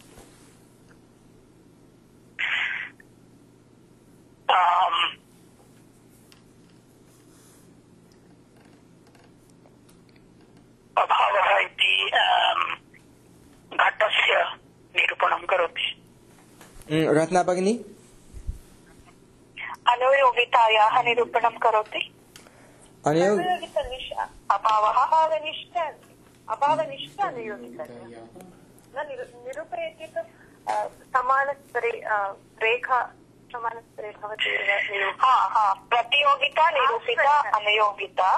अभावः इति घटस्य निरूपणं करोति रत्ना भगिनी अनुयोगितायाः निरूपणं करोति अनुयोग अभावः अभावनिष्ठ अभावनिष्ठ अनुयोगिता न निरूपयति तु समानस्तरे रेखा समानस्तरे भवति हा हा प्रतियोगिता निरूपिता अनुयोगिता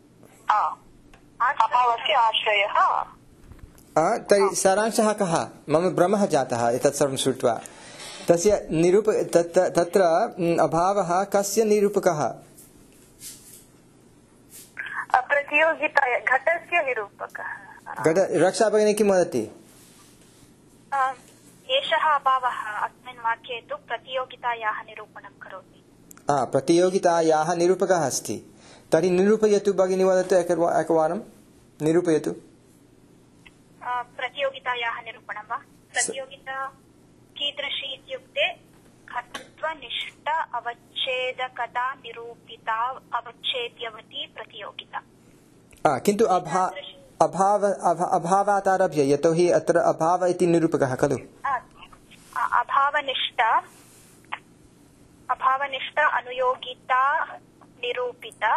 अभावस्य आश्रयः तर्हि सारांशः कः मम भ्रमः जातः एतत् सर्वं श्रुत्वा तस्य निरूप तत्र अभावः कस्य निरूपकः प्रतियोगिता घटस्य निरूपकः घट रक्षा भगिनी किं वदति एषः अभावः अस्मिन् वाक्ये तु प्रतियोगितायाः निरूपणं करोति प्रतियोगितायाः निरूपकः अस्ति तर्हि निरूपयतु भगिनी वदतु एकवारं निरूपयतु प्रतियोगितायाः निरूपणं वा प्रतियोगिता कीदृशी इत्युक्ते घटत्वनिष्ठ अवच्छेदकता निरूपिता अवच्छेद्यवती प्रतियोगिता किन्तु अभा अभाव अभावात् आरभ्य यतोहि अत्र अभाव इति निरूपकः खलु अभावनिष्ठ अभावनिष्ठ अनुयोगिता निरूपिता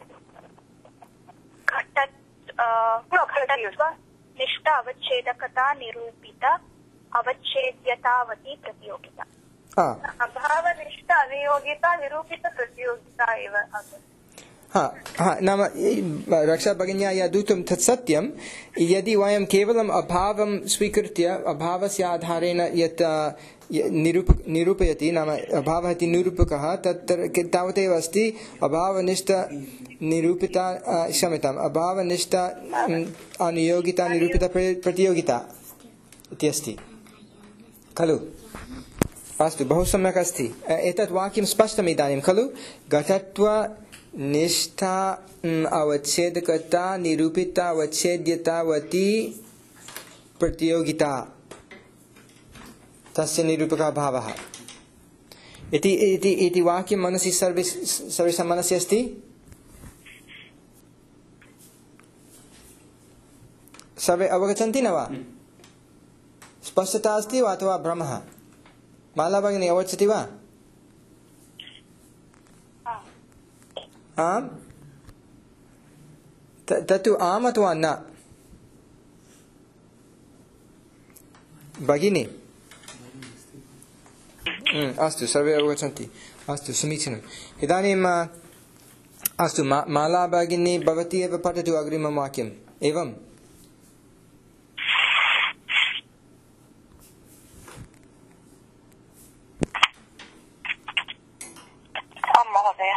घट घटत्वनिष्ठ अवच्छेदकता निरूपिता अवच्छेद्यतावती प्रतियोगिता अभावनिष्ठ अनुयोगिता निरूपित प्रतियोगिता एव हा हा नाम रक्षा भगिन्या यदुक्तं तत् सत्यं यदि वयं केवलम् अभावं स्वीकृत्य अभावस्य आधारेण यत् निरूप निरूपयति नाम अभावः इति निरूपकः तत्र तावदेव अस्ति अभावनिष्ठ निरूपिता क्षम्यताम् अभावनिष्ठ अनुयोगिता निरूपिता प्रतियोगिता इति अस्ति खलु अस्तु बहु सम्यक् अस्ति एतत् वाक्यं स्पष्टम् इदानीं खलु घटत्व निष्ठा अवच्छेदकता निरूपिता अवच्छेद्यतावती प्रतियोगिता तस्य निरूपकः भावः इति इति इति वाक्यं मनसि सर्वे सर्वेषां मनसि अस्ति सर्वे अवगच्छन्ति न वा स्पष्टता अस्ति वा अथवा भ्रमः माला भगिनी अवगच्छति वा आम् तत्तु आम् अथवा न भगिनी अस्तु सर्वे अवगच्छन्ति अस्तु समीचीनम् इदानीम् अस्तु माला भगिनी भवती एव पठतु अग्रिमं वाक्यम् एवम् महोदय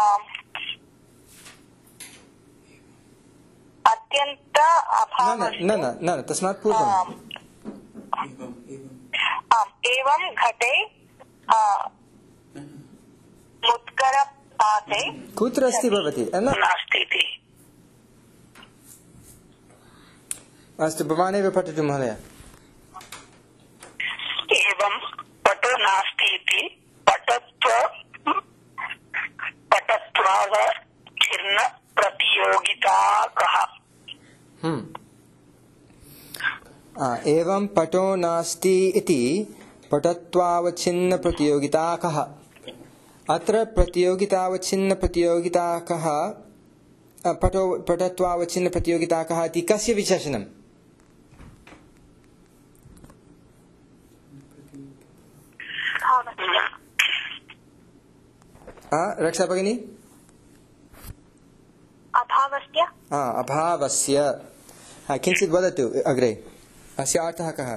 अत्यन्त न न न तस्मात् पूर्वम् एवं घटे मुद्गरपाते कुत्र अस्ति भवती नास्ति इति अस्तु भवानेव पठतु महोदय एवं पटो नास्ति इति पटत्व पटत्वावच्छिन्न प्रतियोगिता कः एवं पटो नास्ति इति पटत्वावच्छिन्न प्रतियोगिता कः अत्र प्रतियोगितावच्छिन्न प्रतियोगिता कः पटो पटत्वावच्छिन्न प्रतियोगिता कः इति कस्य विशेषणम् रक्षा भगिनी अभावस्य अभावस्य किञ्चित् वदतु अग्रे अस्य अर्थः कः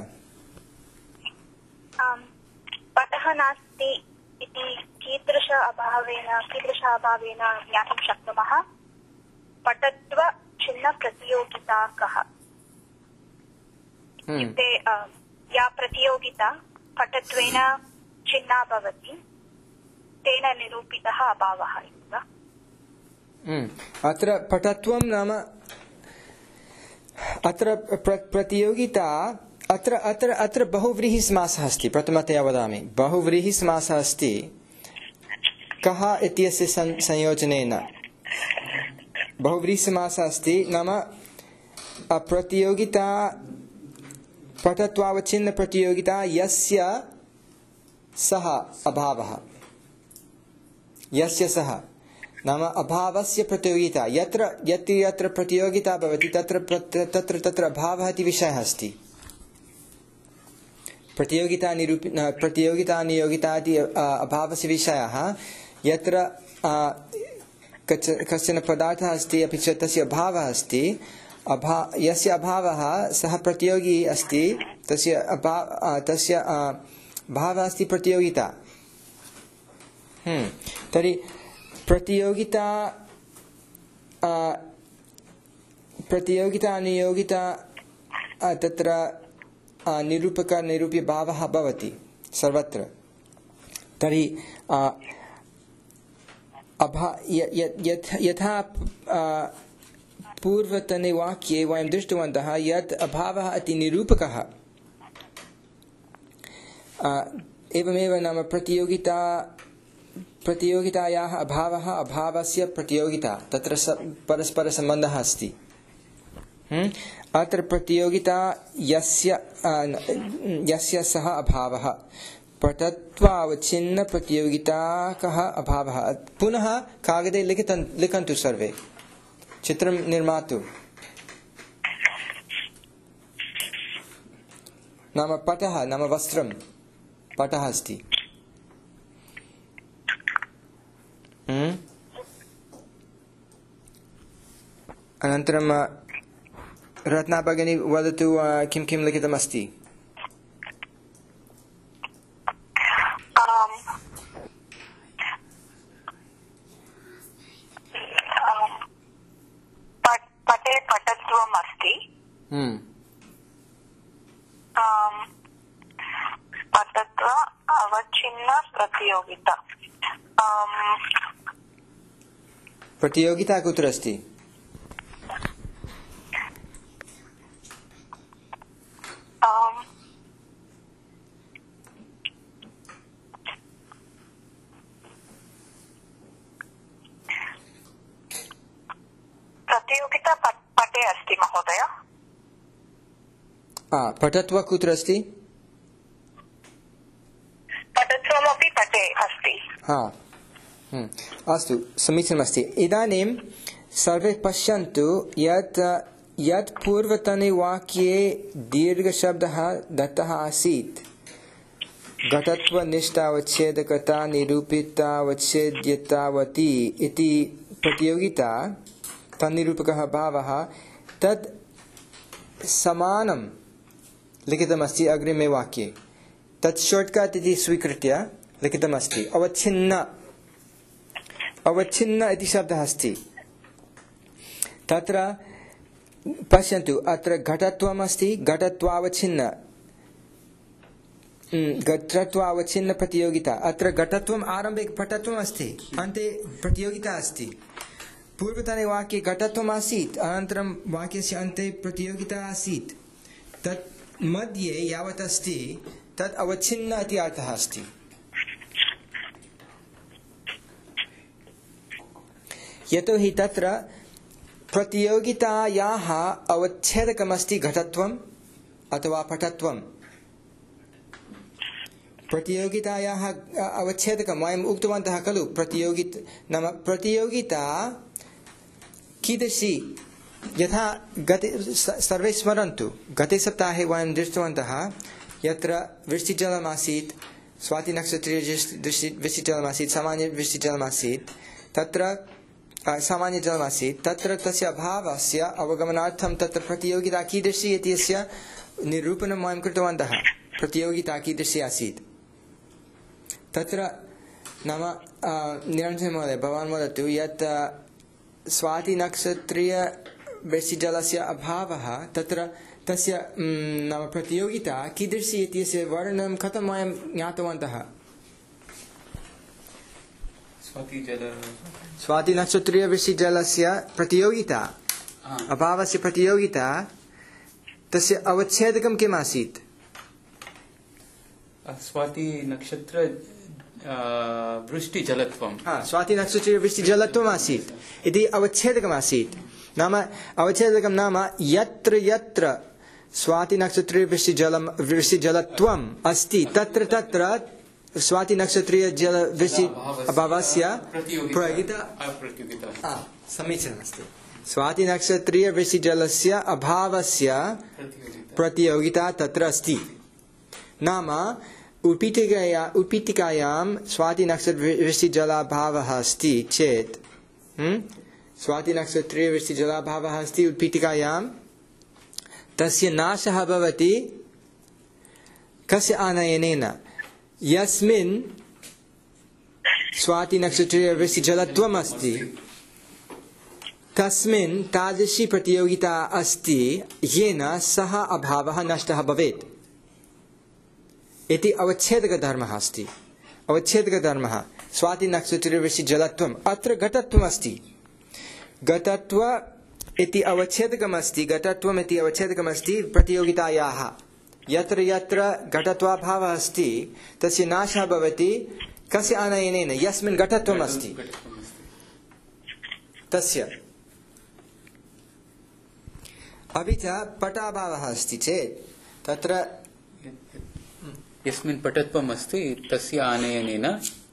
पटः नास्ति इति कीदृश अभावेन कीदृश अभावेन ज्ञातुं शक्नुमः पटत्व छिन्न प्रतियोगिता कः इत्युक्ते या प्रतियोगिता पटत्वेन छिन्ना भवति तेन निरूपितः अभावः इति वा? अत्र पटत्वं नाम अत्र प्रतियोगिता अत्र अत्र अत्र बहुव्रीहिसमासः अस्ति। प्रथमतया वदामि, बहुव्रीहिसमासः अस्ति। कः इत्यस्य संयोजनेन बहुव्रीहिसमासः अस्ति, नाम प्रतियोगिता पटत्वावच्छिन्न प्रतियोगिता यस्य सः अभावः, यस्य सः नाम अभावस्य प्रतियोगिता, यत्र यत्र यत्र प्रतियोगिता भवति तत्र तत्र तत्र अभावः इति विषयः अस्ति। प्रतियोगिता निरूपि प्रतियोगिता नियोगिता इति अभावस्य विषयः, यत्र कश्चन पदार्थः अस्ति अपि च तस्य अभावः अस्ति, अभा यस्य अभावः सः प्रतियोगी अस्ति, तस्य अभाव तस्य भावः अस्ति प्रतियोगिता। तर्हि प्रतियोगिता प्रतियोगिता नियोगिता तत्र निरूपक निरूप्य भावः भवति सर्वत्र। तर्हि अभा यथा पूर्वतने वाक्ये वयं दृष्टवन्तः यत् अभावः इति निरूपकः, एवमेव नाम प्रतियोगिता प्रतियोगितायाः अभावः अभावस्य प्रतियोगिता, तत्र परस्परसम्बन्धः अस्ति। अत्र प्रतियोगिता यस्य यस्य सः अभावः, पटत्वावच्छिन्न प्रतियोगिता कः अभावः। पुनः कागदे लिखितं लिखन्तु सर्वे, चित्रं निर्मातु। नाम पटः नाम वस्त्रं, पटः अस्ति। अनन्तरं रत्ना भगिनी वदतु किं किं लिखितमस्ति। पटे पटत्वम् अस्ति, पटत्व अवच्छिन्न प्रतियोगिता। प्रतियोगिता कुत्र अस्ति? प्रतियोगिता पटे अस्ति महोदय। पटत्व कुत्र अस्ति? पटत्वमपि पटे अस्ति। अस्तु, समीचीनमस्ति। इदानीं सर्वे पश्यन्तु यत् यत् पूर्वतने वाक्ये दीर्घशब्दः दत्तः आसीत्, घटत्वनिष्ठावच्छेदकता निरूपितावच्छेद्यतावती इति प्रतियोगिता तन्निरूपकः भावः, तत् समानं लिखितमस्ति अग्रिमे वाक्ये। तत् शॉर्टकट इति स्वीकृत्य लिखितमस्ति। अवच्छिन्न अवच्छिन्न इति शब्दः अस्ति। तत्र पश्यन्तु, अत्र घटत्वम् अस्ति, घटत्वावच्छिन्न घटत्वावच्छिन्न प्रतियोगिता। अत्र घटत्वम् आरम्भे पटत्वम् अस्ति, अन्ते प्रतियोगिता अस्ति। पूर्वतने वाक्ये घटत्वम् आसीत्, अनन्तरं वाक्यस्य अन्ते प्रतियोगिता आसीत्। तत् मध्ये यावत् अस्ति तत् अवच्छिन्न इति अर्थः अस्ति। यतोहि तत्र प्रतियोगितायाः अवच्छेदकमस्ति घटत्वम् अथवा पटत्वम्। प्रतियोगितायाः अवच्छेदकं वयम् उक्तवन्तः खलु। प्रतियोगिता नाम प्रतियोगिता कीदृशी, यथा गते सर्वे स्मरन्तु, गते सप्ताहे वयं दृष्टवन्तः यत्र वृष्टिजलमासीत्, स्वातिनक्षत्रे वृष्टिजलमासीत्, सामान्यवृष्टिजलमासीत्, तत्र सामान्यजलमासीत्, तत्र तस्य अभावस्य अवगमनार्थं तत्र प्रतियोगिता कीदृशी इत्यस्य निरूपणं वयं कृतवन्तः। प्रतियोगिता कीदृशी आसीत् तत्र नाम निरञ्जन महोदय भवान् वदतु यत् स्वातिनक्षत्रीय वृष्टिजलस्य अभावः, तत्र तस्य नाम प्रतियोगिता कीदृशी इत्यस्य वर्णनं कथं वयं ज्ञातवन्तः। स्वाति नक्षत्रीय वृष्टि जलस्य प्रतियोगिता अभावस्य प्रतियोगिता तस्य अवच्छेदकं किम् आसीत्? स्वाति नक्षत्र वृष्टि जलत्वं स्वाति नक्षत्रीय वृष्टि जलत्वम् आसीत् इति अवच्छेदकम् आसीत्। नाम अवच्छेदकं नाम यत्र यत्र स्वाति नक्षत्रीय वृष्टि जलम वृष्टि जलत्वम् अस्ति तत्र तत्र स्वाति नक्षत्रीय जल वृष्टि अभावस्य प्रतियोगिता समीचीनमस्ति। स्वाति नक्षत्रीय वृष्टि जलस्य अभावस्य प्रतियोगिता तत्र अस्ति। नाम उत्पीठिकाया उत्पीठिकायां स्वाति नक्षत्र वृष्टि जलाभावः अस्ति चेत् स्वाति नक्षत्रीय वृष्टि जलाभावः अस्ति उत्पीठिकायां तस्य नाशः भवति कस्य आनयनेन? यस्मिन् स्वाति नक्षत्रीय वृष्टि जलत्वम् अस्ति तस्मिन् तादृशी प्रतियोगिता अस्ति येन सः अभावः नष्टः भवेत् इति अवच्छेदकधर्मः अस्ति। अवच्छेदकधर्मः स्वाति नक्षत्रीय वृष्टि जलत्वम् अत्र घटत्वम् अस्ति। घटत्व इति अवच्छेदकम् अस्ति। घटत्वम् इति अवच्छेदकम् अस्ति प्रतियोगितायाः। यत्र यत्र घटत्वाभावः अस्ति तस्य नाशः भवति कस्य आनयनेन? यस्मिन् घटत्वम् अस्ति तस्य। अपि च पटाभावः अस्ति चेत् तत्र यस्मिन् पटत्वम् अस्ति तस्य आनयनेन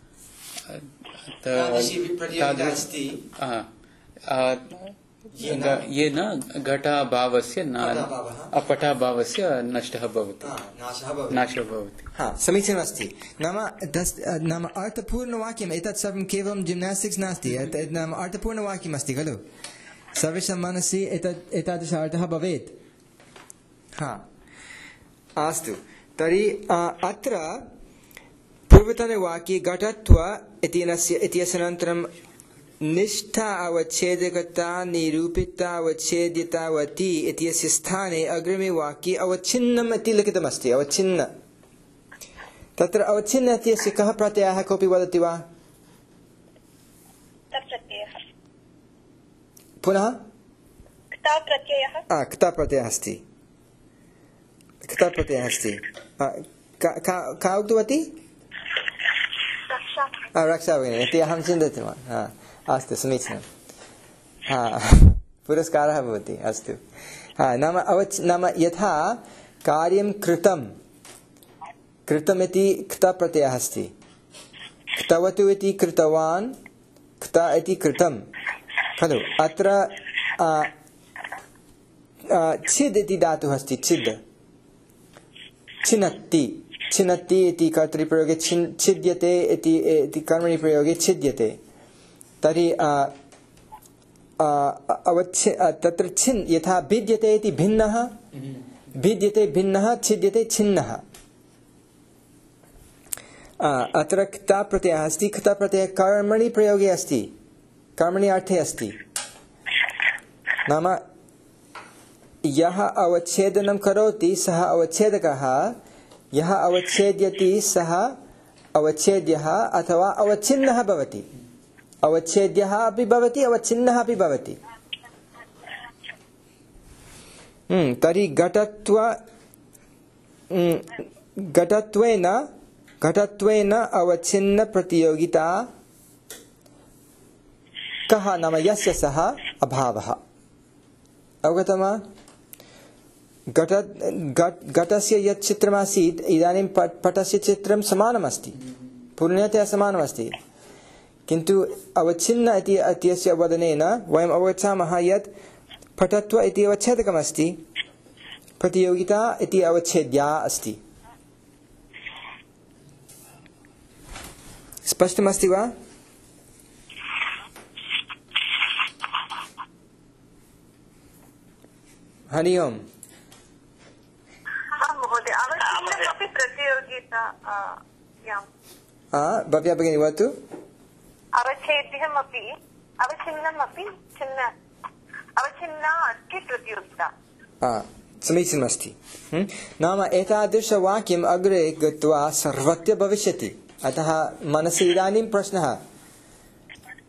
येन घटाभावस्य अपटाभावस्य नष्टः भवति नाशः भवति। समीचीनमस्ति। नाम नाम अर्थपूर्णवाक्यम् एतत् सर्वं केवलं जिम्नास्टिक्स् नास्ति। नाम अर्थपूर्णवाक्यम् अस्ति खलु। सर्वेषां मनसि एतत् एतादृश अर्थः भवेत्। हा अस्तु तर्हि अत्र पूर्वतनवाक्ये घटत्व इत्यस्य अनन्तरं निष्ठा अवच्छेदकता निरूपिता अवच्छेद्यतावती इत्यस्य स्थाने अग्रिमे वाक्ये अवच्छिन्नम् इति लिखितमस्ति। अवच्छिन्न तत्र अवच्छिन्न इत्यस्य कः प्रत्ययः कोऽपि वदति वा? पुनः क्ता प्रत्ययः अस्ति। क्ता प्रत्ययः अस्ति। का उक्तवती? रक्षा भगिनी इति अहं चिन्तितवान्। अस्तु समीचीनं। हा पुरस्कारः भवति। अस्तु नाम अवच् नाम यथा कार्यं कृतं कृतम् इति क्ता प्रत्ययः अस्ति। कृतवतु इति कृतवान् क्ता इति कृतं खलु। अत्र छिद् इति धातुः अस्ति। छिद् छिनत्ति छिनत्ति इति कर्तृप्रयोगे छिद्यते इति कर्मणि प्रयोगे छिद्यते। तर्हि अवच्छे तत्र छिन् यथा भिद्यते इति भिन्नः भिद्यते भिन्नः छिद्यते छिन्नः। अत्र क्ता प्रत्ययः अस्ति। क्ता प्रत्ययः कर्मणि प्रयोगे अस्ति। कर्मणि अर्थे अस्ति। नाम यः अवच्छेदनं करोति सः अवच्छेदकः। यः अवच्छेद्यति सः अवच्छेद्यः अथवा अवच्छिन्नः भवति। अवच्छेद्यः अपि भवति अवच्छिन्नः अपि भवति। तर्हि घटत्व घटत्वेन घटत्वेन अवच्छिन्न प्रतियोगिता कः? नाम यस्य सः अभावः। अवगतं वा? घट घटस्य यत् चित्रमासीत् इदानीं पटस्य चित्रं समानमस्ति। पूर्णतया समानमस्ति। किन्तु अवच्छिन्न इति इत्यस्य वदनेन वयम् अवगच्छामः यत् पटत्व इति अवच्छेदकमस्ति। प्रतियोगिता इति अवच्छेद्या अस्ति। स्पष्टमस्ति वा? हरि ओम्। भव्या भगिनी वदतु। अवच्छेद्यमपि अवच्छिन्नमपि छिन्न अवच्छिन्ना अस्ति प्रतियोगिता। समीचीनमस्ति। नाम एतादृशवाक्यम् अग्रे गत्वा सर्वत्र भविष्यति। अतः मनसि इदानीं प्रश्नः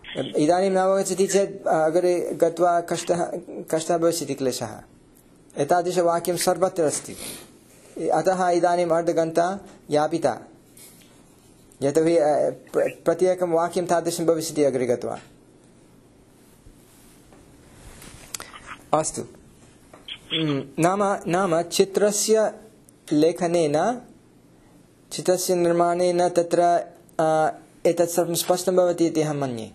इदानीं न अवगच्छति चेत् अग्रे गत्वा कष्टः कष्टः भविष्यति क्लेशः एतादृशवाक्यं सर्वत्र अस्ति अतः इदानीम् अर्धघण्टा यापिता यतोहि प्रत्येकं वाक्यं तादृशं भविष्यति अग्रे गत्वा अस्तु नाम नाम चित्रस्य लेखनेन चित्रस्य निर्माणेन तत्र एतत् सर्वं स्पष्टं भवति इति अहं मन्ये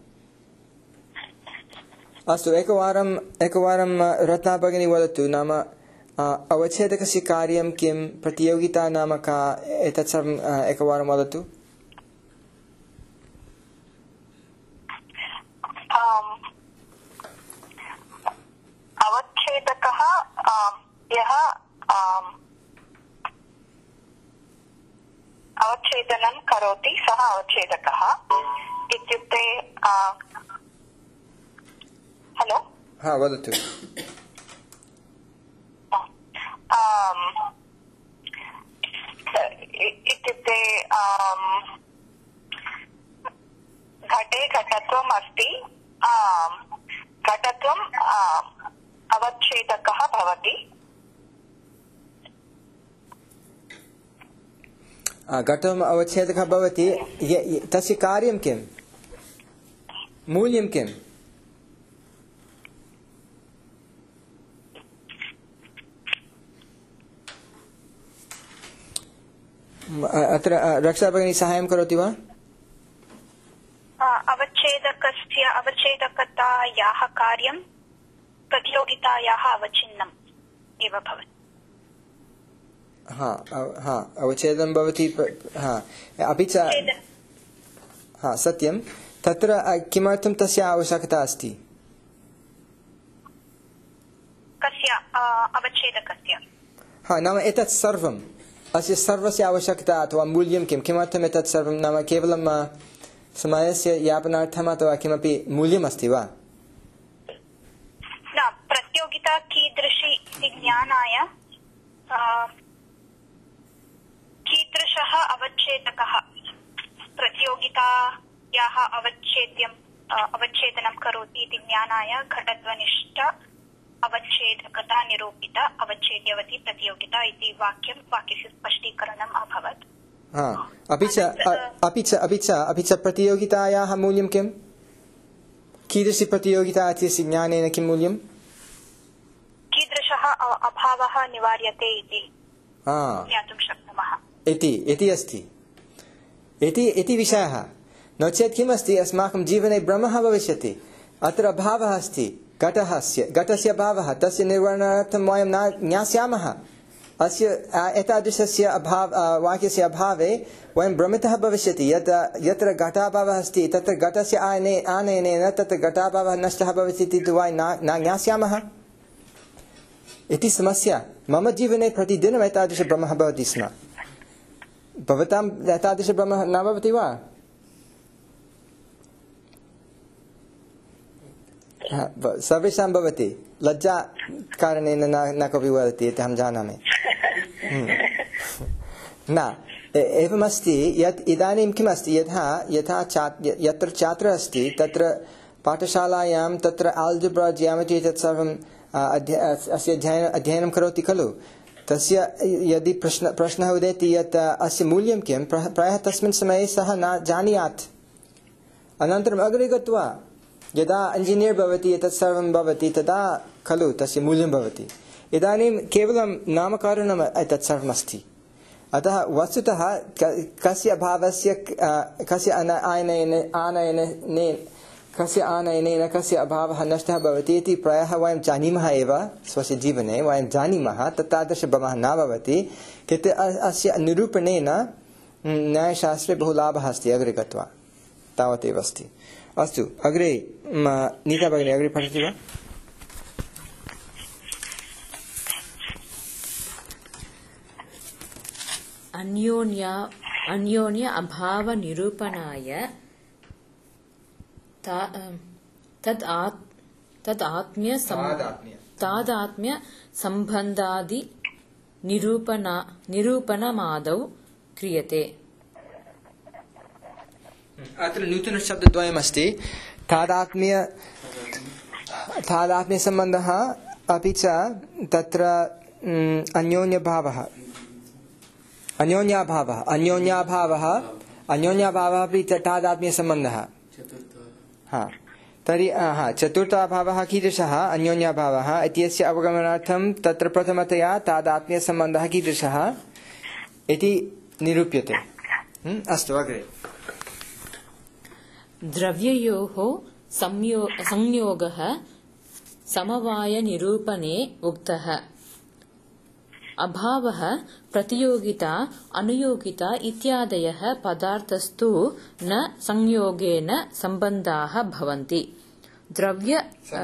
अस्तु एकवारम् एकवारं रत्ना भगिनी वदतु नाम अवच्छेदकस्य कार्यं किं प्रतियोगिता नाम का एतत् सर्वम् एकवारं वदतु अवच्छेदकः यः अवच्छेदनं करोति सः अवच्छेदकः इत्युक्ते हलो हा वदतु इत्युक्ते घटे घटत्वम् अस्ति घटत्वम् अवच्छेदकः भवति घटम् अवच्छेदकः भवति तस्य कार्यं किं मूल्यं किम् अत्र रक्षा भगिनी साहाय्यं करोति वा अवच्छेदकस्य अवच्छेदकतायाः कार्यं प्रतियोगितायाः अवच्छिन्नम् एव भवति हा हा अवच्छेदनं भवति हा अपि च हा सत्यं तत्र किमर्थं तस्य आवश्यकता अस्ति कस्य अवच्छेदकस्य हा नाम एतत् सर्वम् अस्य सर्वस्य आवश्यकता अथवा मूल्यं किं किमर्थम् एतत् सर्वं नाम केवलं समयस्य यापनार्थम् अथवा किमपि मूल्यम् अस्ति वा न प्रतियोगिता कीदृशी इति ज्ञानाय कीदृशः अवच्छेदकः प्रतियोगितायाः अवच्छेद्यम् अवच्छेदनं करोति इति ज्ञानाय घटत्वनिष्ठ अवच्छेदकता निरूपित अवच्छेद्यवती प्रतियोगिता इति वाक्यं वाक्यस्य स्पष्टीकरणम् अभवत् हा अपि च अपि च अपि च अपि च प्रतियोगितायाः मूल्यं किम् कीदृशी प्रतियोगिता इत्यस्य ज्ञानेन किं मूल्यं कीदृशः अभावः निवार्यते इति ज्ञातुं शक्नुमः इति इति अस्ति इति इति विषयः नो चेत् किमस्ति अस्माकं जीवने भ्रमः भविष्यति अत्र अभावः अस्ति घटस्य घटस्य अभावः तस्य निर्वहणार्थं वयं न ज्ञास्यामः अस्य एतादृशस्य अभाव वाक्यस्य अभावे वयं भ्रमितः भविष्यति यत् यत्र घटाभावः अस्ति तत्र घटस्य आनय आनयनेन तत्र घटाभावः नष्टः भविष्यति इति वयं न ज्ञास्यामः इति समस्या मम जीवने प्रतिदिनम् एतादृशभ्रमः भवति स्म भवताम् एतादृशभ्रमः न भवति वा सर्वेषां भवति लज्जा कारणेन न न कोऽपि वदति इति अहं जानामि न एवमस्ति यत् इदानीं किमस्ति यथा यथा छात्र यत्र छात्रः अस्ति तत्र पाठशालायां तत्र आल्जिब्रा जियोमेट्री तत् सर्वं अस्य अध्ययनं अध्ययनं करोति खलु तस्य यदि प्रश्न प्रश्नः उदेति यत् अस्य मूल्यं किं प्रायः तस्मिन् समये सः न जानीयात् अनन्तरम् अग्रे गत्वा यदा इंजीनियर् भवति एतत् सर्वं भवति तदा खलु तस्य मूल्यं भवति इदानीं केवलं नामकारणम् एतत् सर्वमस्ति अतः वस्तुतः कस्य अभावस्य कस्य आनयनेन आनयनेन कस्य आनयनेन कस्य अभावः नष्टः भवति इति प्रायः वयं जानीमः एव स्वस्य जीवने वयं जानीमः तत् तादृशभ्रमः न भवति किन्तु अस्य निरूपणेन न्यायशास्त्रे बहु लाभः अस्ति अग्रे गत्वा तावदेव अस्ति अस्तु अग्रे नीता भगिनी अग्रे पठति वा अन्योन्य अन्योन्य अभाव निरूपणाय तद् आत्म्य तादात्म्य संबन्धादि निरूपणा निरूपणमादौ क्रियते अत्र नूतनशब्दद्वयमस्ति तादात्म्य तादात्म्यसम्बन्धः अपि च तत्र अन्योन्यभावः अन्योन्याभावः अन्योन्याभावः अन्योन्याभावः अपि तादात्म्यसम्बन्धः। हा तर्हि हा चतुर्थाभावः कीदृशः अन्योन्याभावः इत्यस्य अवगमनार्थं तत्र प्रथमतया तादात्म्यसम्बन्धः कीदृशः इति निरूप्यते। अस्तु अग्रे। द्रव्ययोः संयो संयोगः समवायनिरूपणे उक्तः। अभावः प्रतियोगिता अनुयोगिता इत्यादयः पदार्थस्तु न संयोगेन सम्बन्धाः भवन्ति। द्रव्य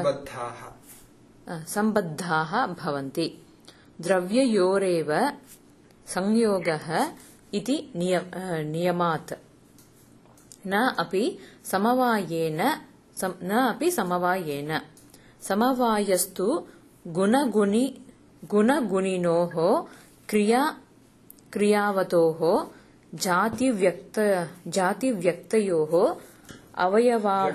सम्बद्धाः भवन्ति। द्रव्ययोरेव संयोगः इति नियमात् न अपि समवायेन न अपि समवायेन। समवायस्तु गुणगुणि गुणगुणिनोः क्रिया क्रियावतोः जातिव्यक्त जातिव्यक्तयोः अवयवाव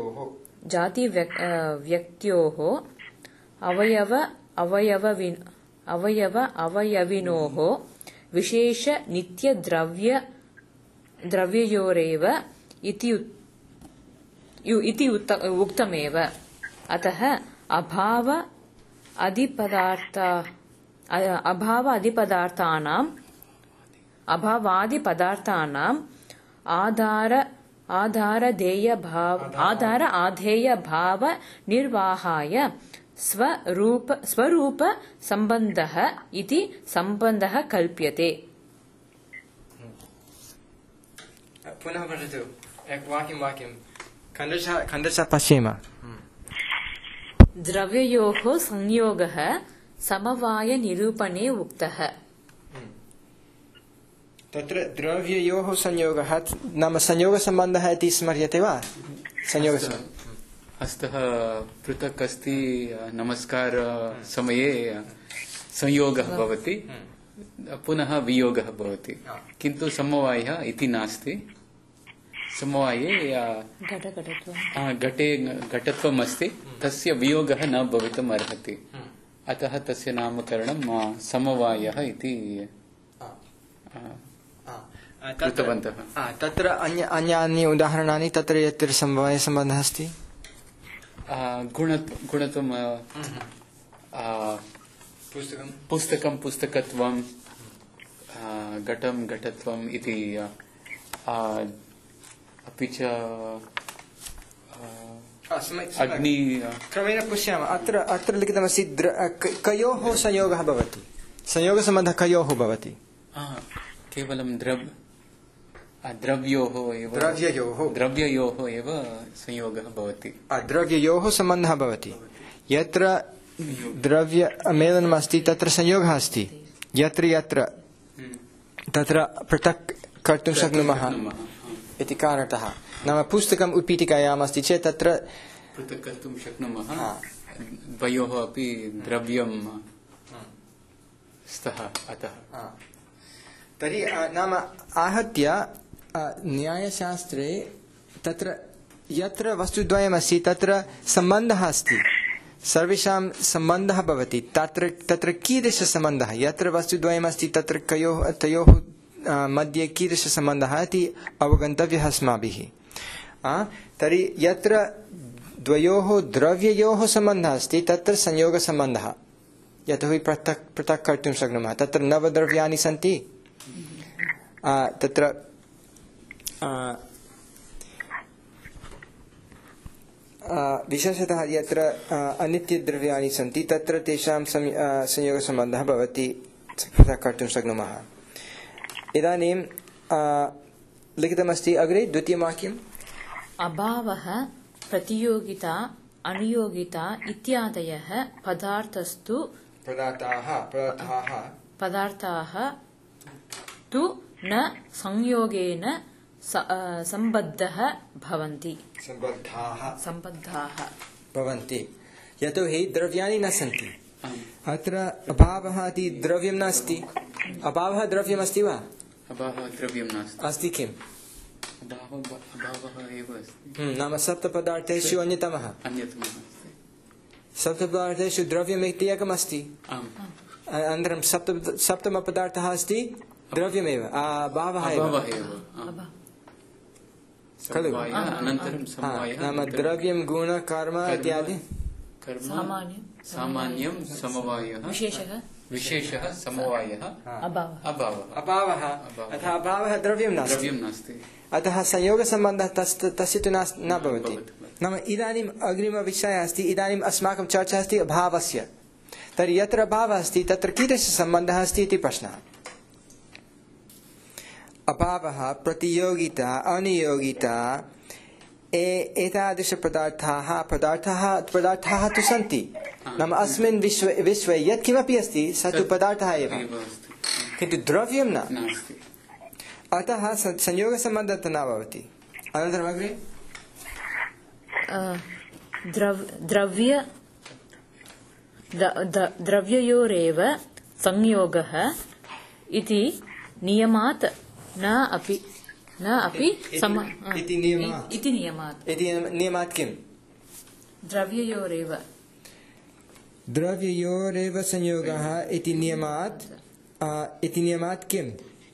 जातिव्यक्त्योः अवयव अवयवविन् अवयव अवयविनोः विशेष नित्यद्रव्य द्रव्ययोरेव इति इति उक्तमेव। अतः अभाव अधिपदार्थ अभाव अधिपदार्थानाम् अभावादिपदार्थानाम् आधार आधारधेय भाव आधार आधेय भाव निर्वाहाय स्वरूप स्वरूप सम्बन्धः इति सम्बन्धः कल्प्यते। पुनः पठतु वाक्यं वाक्यं खण्डशः खण्डशः पश्येम। द्रव्ययोः संयोगः समवायनिरूपणे उक्तः। तत्र द्रव्ययोः संयोगः नाम संयोगसम्बन्धः इति स्मर्यते वा? संयोगसम्बन्धः हस्तः पृथक् अस्ति, नमस्कार समये संयोगः भवति, पुनः वियोगः भवति, किन्तु समवायः इति नास्ति। समवाये घटे घटत्वम् अस्ति, तस्य वियोगः न भवितुम् अर्हति, अतः तस्य नामकरणं समवायः इति कृतवन्तः। तत्र अन्य अन्यानि उदाहरणानि तत्र यत्र समवायसम्बन्धः अस्ति गुणत्वं पुस्तकं पुस्तकत्वं घटं घटत्वम् इति अपि च अग्नि क्रमेण पश्यामः। अत्र अत्र लिखितमस्ति कयोः संयोगः भवति, संयोगसम्बन्धः कयोः भवति? केवलं द्रव्य द्रव्योः एव द्रव्ययोः द्रव्ययोः एव संयोगः भवति, द्रव्ययोः सम्बन्धः भवति। यत्र द्रव्यमेलनमस्ति तत्र संयोगः अस्ति, यत्र यत्र तत्र पृथक् कर्तुं शक्नुमः इति कारणतः। नाम पुस्तकम् उत्पीठिकायाम् अस्ति चेत् तत्र पृथक् कर्तुं शक्नुमः, द्वयोः अपि द्रव्यं स्तः अतः। तर्हि नाम आहत्य न्यायशास्त्रे तत्र यत्र वस्तुद्वयमस्ति तत्र सम्बन्धः अस्ति, सर्वेषां सम्बन्धः भवति। तत्र तत्र कीदृशसम्बन्धः, यत्र वस्तुद्वयमस्ति तत्र कयोः तयोः मध्ये कीदृशसम्बन्धः इति अवगन्तव्यः अस्माभिः। तर्हि यत्र द्वयोः द्रव्ययोः सम्बन्धः अस्ति तत्र संयोगसम्बन्धः, यतोहि पृथक् पृथक् कर्तुं शक्नुमः। तत्र नवद्रव्याणि सन्ति, तत्र विशेषतः यत्र अनित्यद्रव्याणि सन्ति तत्र तेषां संयोगसम्बन्धः भवति, पृथक् कर्तुं शक्नुमः। इदानीं लिखितमस्ति अग्रे द्वितीयवाक्यम्। अभावः प्रतियोगिता अनुयोगिता इत्यादयः पदार्थस्तु पदार्थाः पदार्थाः पदार्थाः तु न संयोगेन सम्बद्धः भवन्ति सम्बद्धाः सम्बद्धाः भवन्ति, यतोहि द्रव्याणि न सन्ति। अत्र अभावः इति द्रव्यं नास्ति। अभावः द्रव्यमस्ति वा? अभावः द्रव्यं नास्ति। अस्ति किम्? नाम सप्तपदार्थेषु अन्यतमः सप्तपदार्थेषु द्रव्यमिति एकमस्ति अनन्तरं सप्त सप्तमपदार्थः अस्ति द्रव्यमेव अभावः एव खलु नाम द्रव्यं गुण कर्म इत्यादि सामान्यं समवायः विशेषः समवायः अभावः अभावः अतः अभावः द्रव्यं नास्ति अतः संयोगसम्बन्धः तस्य तु न भवति नाम इदानीम् अग्रिमविषयः अस्ति इदानीम् अस्माकं चर्चा अस्ति अभावस्य तर्हि यत्र अभावः अस्ति तत्र कीदृशसम्बन्धः अस्ति इति प्रश्नः अभावः प्रतियोगिता अनियोगिता एतादृशपदार्थाः पदार्थाः पदार्थाः तु सन्ति नाम अस्मिन् विश्वे विश्वे यत् किमपि अस्ति स तु पदार्थः एव किन्तु द्रव्यं न अतः संयोगसम्बन्धः न भवति अनन्तरम् अग्रे द्रव्य द्रव्ययोरेव संयोगः इति नियमात् न अपि न अपि सम इति नियमात् इति नियमात् इति नियमात् किम् द्रव्ययोरेव द्रव्ययोरेव संयोगः इति नियमात् इति नियमात् किम्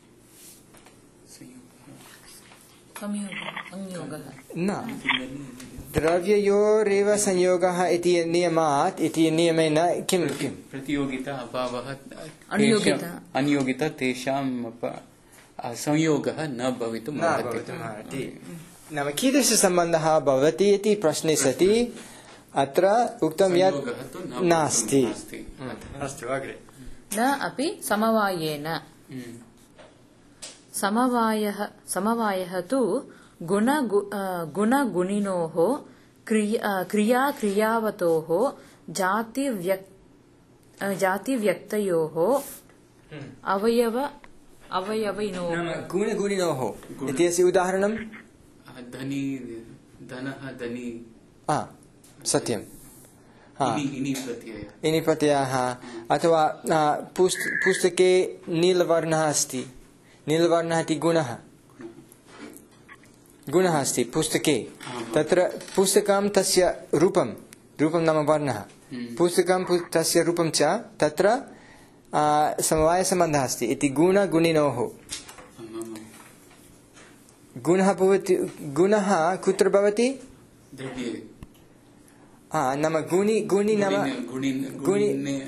न द्रव्ययोरेव संयोगः इति नियमात् इति नियमेन किं किं प्रतियोगिता अभावः अनियोगिता तेषां संयोगः न भवितुम् अर्हति नाम कीदृशसम्बन्धः भवति इति प्रश्ने सति अत्र उक्तं यत् नास्ति अस्तु अग्रे न अपि समवायेन समवायः समवायः तु गुण गुणगुणिनोः क्रिया क्रियावतोः जातिव्यक् जातिव्यक्तयोः अवयव अवयविनोः गुणगुणिनोः इत्यस्य उदाहरणं धनी धनः धनी सत्यं इनि इनि प्रत्ययः अथवा पुस्तके नीलवर्णः अस्ति नीलवर्णः इति गुणः गुणः अस्ति पुस्तके तत्र पुस्तकं तस्य रूपं रूपं नाम वर्णः पुस्तकं तस्य रूपं च तत्र समवायसम्बन्धः अस्ति इति गुणगुणिनोः गुणः भवति गुणः कुत्र भवति नाम गुणि गुणि नाम गुणि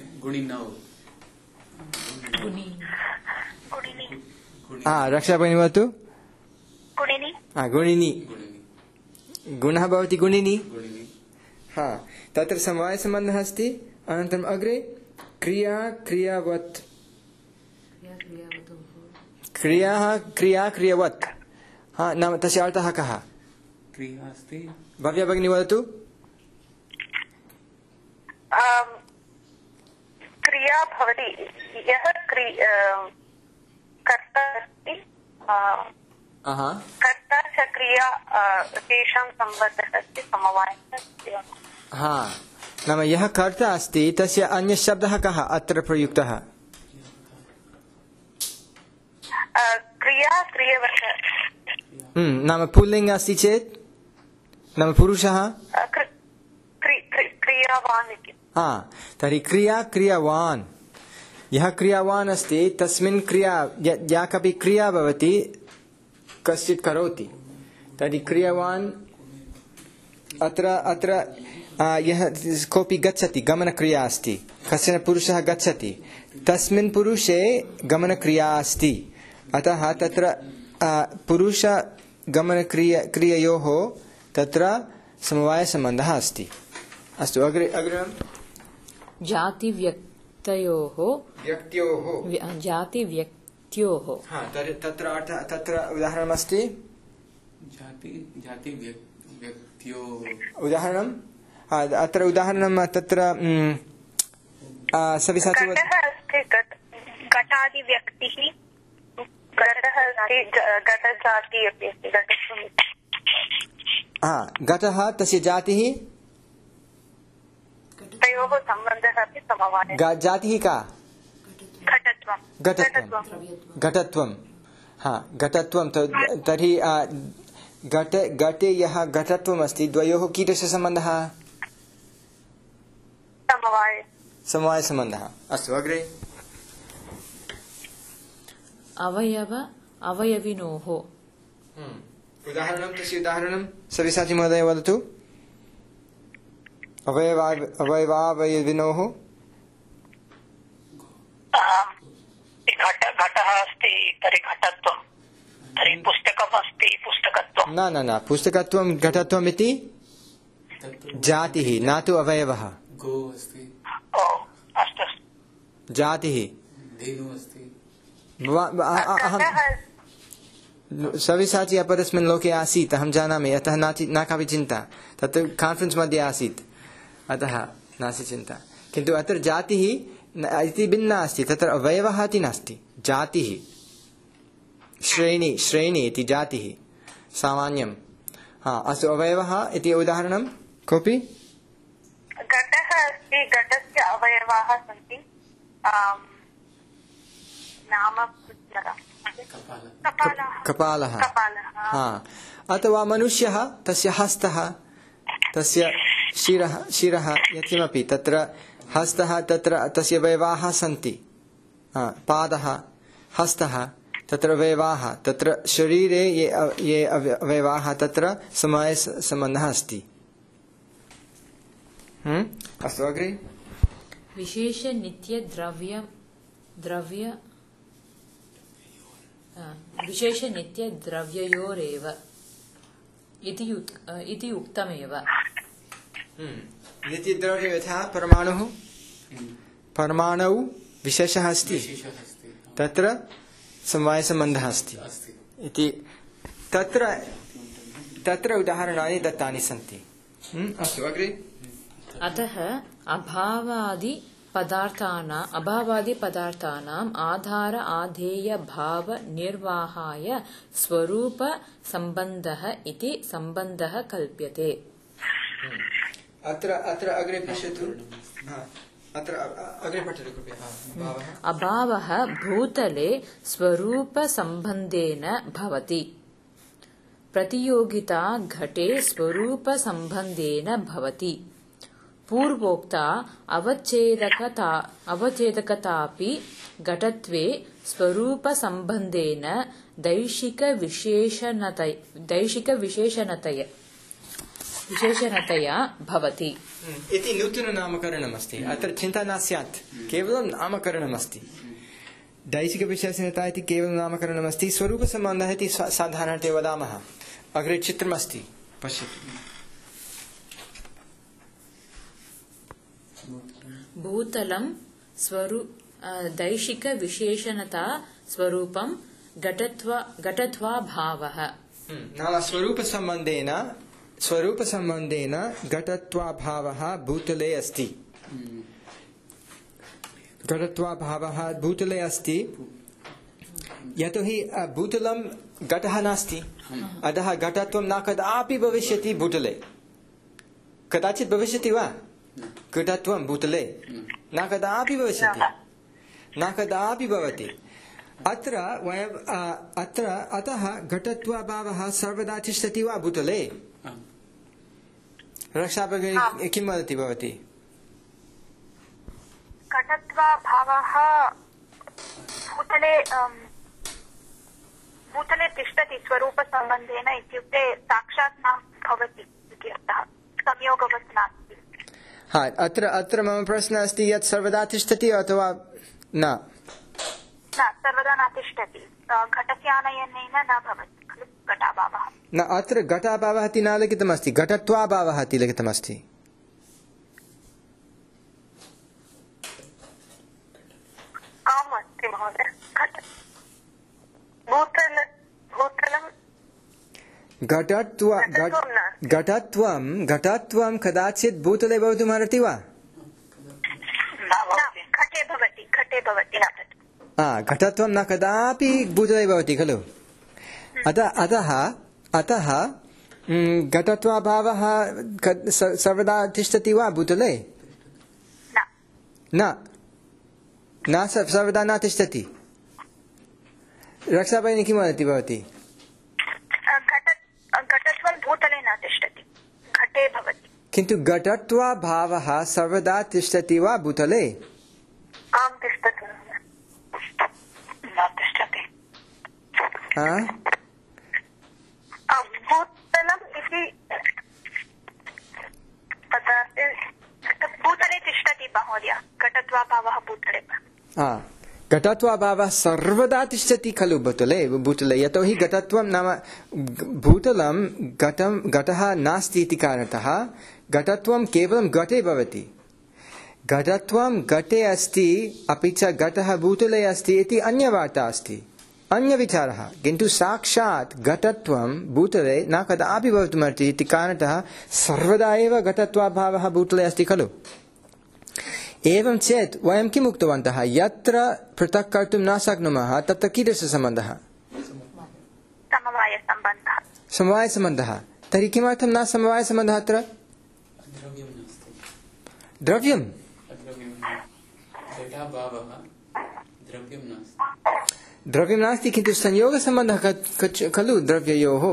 रक्षा भगिनी वदतु गुणिनी गुणः भवति गुणिनी हा तत्र समवायसम्बन्धः अस्ति अनन्तरम् अग्रे क्रिया क्रियावत् क्रिया क्रिया क्रियावत् हा नाम तस्य अर्थः कः क्रिया अस्ति भव्या भगिनी वदतु क्रिया भवति यः कर्ता अस्ति कर्ता च क्रिया तेषां सम्बन्धः अस्ति समवायः हा नाम यः कर्ता अस्ति तस्य अन्यः शब्दः कः अत्र प्रयुक्तः क्रिया क्रियवत् नाम पुल्लिङ्ग अस्ति चेत् नाम पुरुषः क्रियावान् इति हा तर्हि क्रिया क्रियावान् यः क्रियावान् अस्ति तस्मिन् क्रिया या कापि क्रिया भवति कश्चित् करोति तर्हि क्रियावान् अत्र अत्र यः कोऽपि गच्छति गमनक्रिया अस्ति कश्चन पुरुषः गच्छति तस्मिन् पुरुषे गमनक्रिया अस्ति अतः तत्र पुरुषगमनक्रिया क्रिययोः तत्र समवायसम्बन्धः अस्ति अस्तु अग्रे अग्रे जातिव्यक्तयोः व्यक्त्योः जातिव्यक्त्योः हा तत्र अर्थः तत्र उदाहरणमस्ति जाति जातिव्यक्त्यो उदाहरणं अत्र उदाहरणं तत्र सविसाचि घटादिव्यक्तिः घटः घटजाति अपि अस्ति घटः तस्य जातिः तयोः सम्बन्धः अपि समवायः जातिः का घटत्वं घटत्वं घटत्वं हा घटत्वं तर्हि घटे घटे यः घटत्वमस्ति द्वयोः कीदृशसम्बन्धः समवाय समवायसम्बन्धः अस्तु अग्रे अवयव अवयविनोः उदाहरणं तस्य उदाहरणं सव्यसाची महोदय वदतु अवयवा अवयवावयविनोः घट घटः अस्ति तर्हि घटत्वं तर्हि पुस्तकम् अस्ति पुस्तकत्वं न न न पुस्तकत्वं घटत्वम् इति जातिः न तु अवयवः गो अस्ति ओ अस्तु अस्तु जातिः धेनुः अस्ति अहं सविसाची अपरस्मिन् लोके आसीत् अहं जानामि अतः न कापि चिन्ता तत् कान्फरेन्स् मध्ये आसीत् अतः नास्ति चिन्ता किन्तु अत्र जातिः इति भिन्ना अस्ति तत्र अवयवः इति नास्ति जातिः श्रेणी श्रेणी इति जातिः सामान्यं हा अस्तु अवयवः इति उदाहरणं कोऽपि घटः अस्ति घटस्य अवयवाः सन्ति नाम कपालः हा अथवा मनुष्यः तस्य हस्तः तस्य शिरः शिरः यत्किमपि तत्र हस्तः तत्र तस्य अवयवाः सन्ति पादः हस्तः तत्र अवयवाः तत्र शरीरे ये ये अवयवाः तत्र समवायसम्बन्धः अस्ति अस्तु अग्रे विशेषनित्यद्रव्य द्रव्य विशेषनित्यद्रव्ययोरेव इति इति उक्तमेव नित्यद्रव्य यथा परमाणुः परमाणौ विशेषः अस्ति तत्र समवायसम्बन्धः अस्ति इति तत्र तत्र उदाहरणानि दत्तानि सन्ति अस्तु अग्रे अतः अभावादि पदार्थानां अभावादि पदार्थानाम् आधार आधेय भाव निर्वाहाय स्वरूप संबन्धः इति संबन्धः कल्प्यते अत्र अत्र अग्रे पश्यतु अत्र अग्रे पठतु कृपया अभावः भूतले स्वरूप संबन्धेन भवति प्रतियोगिता घटे स्वरूप संबन्धेन भवति पूर्वोक्ता अवच्छेदकता अवच्छेदकतापि घटत्वे स्वरूपसम्बन्धेन दैशिकविशेषणतय दैशिकविशेषणतय विशेषणतया भवति इति नूतननामकरणमस्ति अत्र चिन्ता न स्यात् केवलं नामकरणमस्ति दैशिकविशेषणता इति केवलं नामकरणमस्ति स्वरूपसम्बन्धः इति साधारणतया वदामः अग्रे चित्रमस्ति पश्यतु भूतलं स्वरू दैशिकविशेषणता स्वरूपं घटत्वा घटत्वाभावः नाम स्वरूपसम्बन्धेन स्वरूपसम्बन्धेन घटत्वाभावः भूतले अस्ति घटत्वाभावः भूतले अस्ति यतोहि भूतलं घटः नास्ति अतः घटत्वं न कदापि भविष्यति भूतले कदाचित् भविष्यति वा घटत्वं भूतले न कदापि भविष्यति न कदापि भवति अत्र वयं अत्र अतः घटत्वाभावः सर्वदा तिष्ठति वा भूतले रक्षा भगिनी किं वदति भवती घटत्वाभावः भूतले भूतले तिष्ठति स्वरूपसम्बन्धेन इत्युक्ते साक्षात् न भवति इति अर्थः संयोगवत् नास्ति हा अत्र अत्र मम प्रश्नः अस्ति यत् सर्वदा तिष्ठति अथवा न न सर्वदा न तिष्ठति घटस्य आनयनेन न भवति खलु घटाभावः न अत्र घटाभावः इति न लिखितमस्ति घटत्वाभावः इति लिखितमस्ति आम् अस्ति महोदय भूतल भूतलं घटत्व घटत्वं घटत्वं कदाचित् भूतले भवितुमर्हति वा घटे भवति घटे भवति हा घटत्वं न कदापि भूतले भवति खलु अतः अतः अतः घटत्वाभावः सर्वदा तिष्ठति वा भूतले न न सर्वदा न तिष्ठति रक्षा भगिनी किं वदति भवती घटे भवति। किन्तु घटत्वाभावः सर्वदा तिष्ठति वा भूतले? आं तिष्ठति न तिष्ठति। भूतलम् इति पदार्थे भूतले तिष्ठति महोदय, घटत्वाभावः भूतले। घटत्वाभावः सर्वदा तिष्ठति खलु भूतले भूतले यतोहि घटत्वं नाम भूतलं घटं घटः नास्ति इति कारणतः घटत्वं केवलं घटे भवति। घटत्वं घटे अस्ति अपि च घटः भूतले अस्ति इति अन्यवार्ता अस्ति, अन्यविचारः। किन्तु साक्षात् घटत्वं भूतले न कदापि भवितुमर्हति इति कारणतः सर्वदा एव घटत्वाभावः भूतले अस्ति खलु। एवं चेत् वयं किम् उक्तवन्तः? यत्र पृथक् कर्तुं न शक्नुमः तत्र कीदृशसम्बन्धः? समवायसम्बन्धः। समवायसम्बन्धः। तर्हि किमर्थं न समवायसम्बन्धः अत्र? द्रव्यं द्रव्यं नास्ति, किन्तु संयोगसम्बन्धः खलु द्रव्ययोः।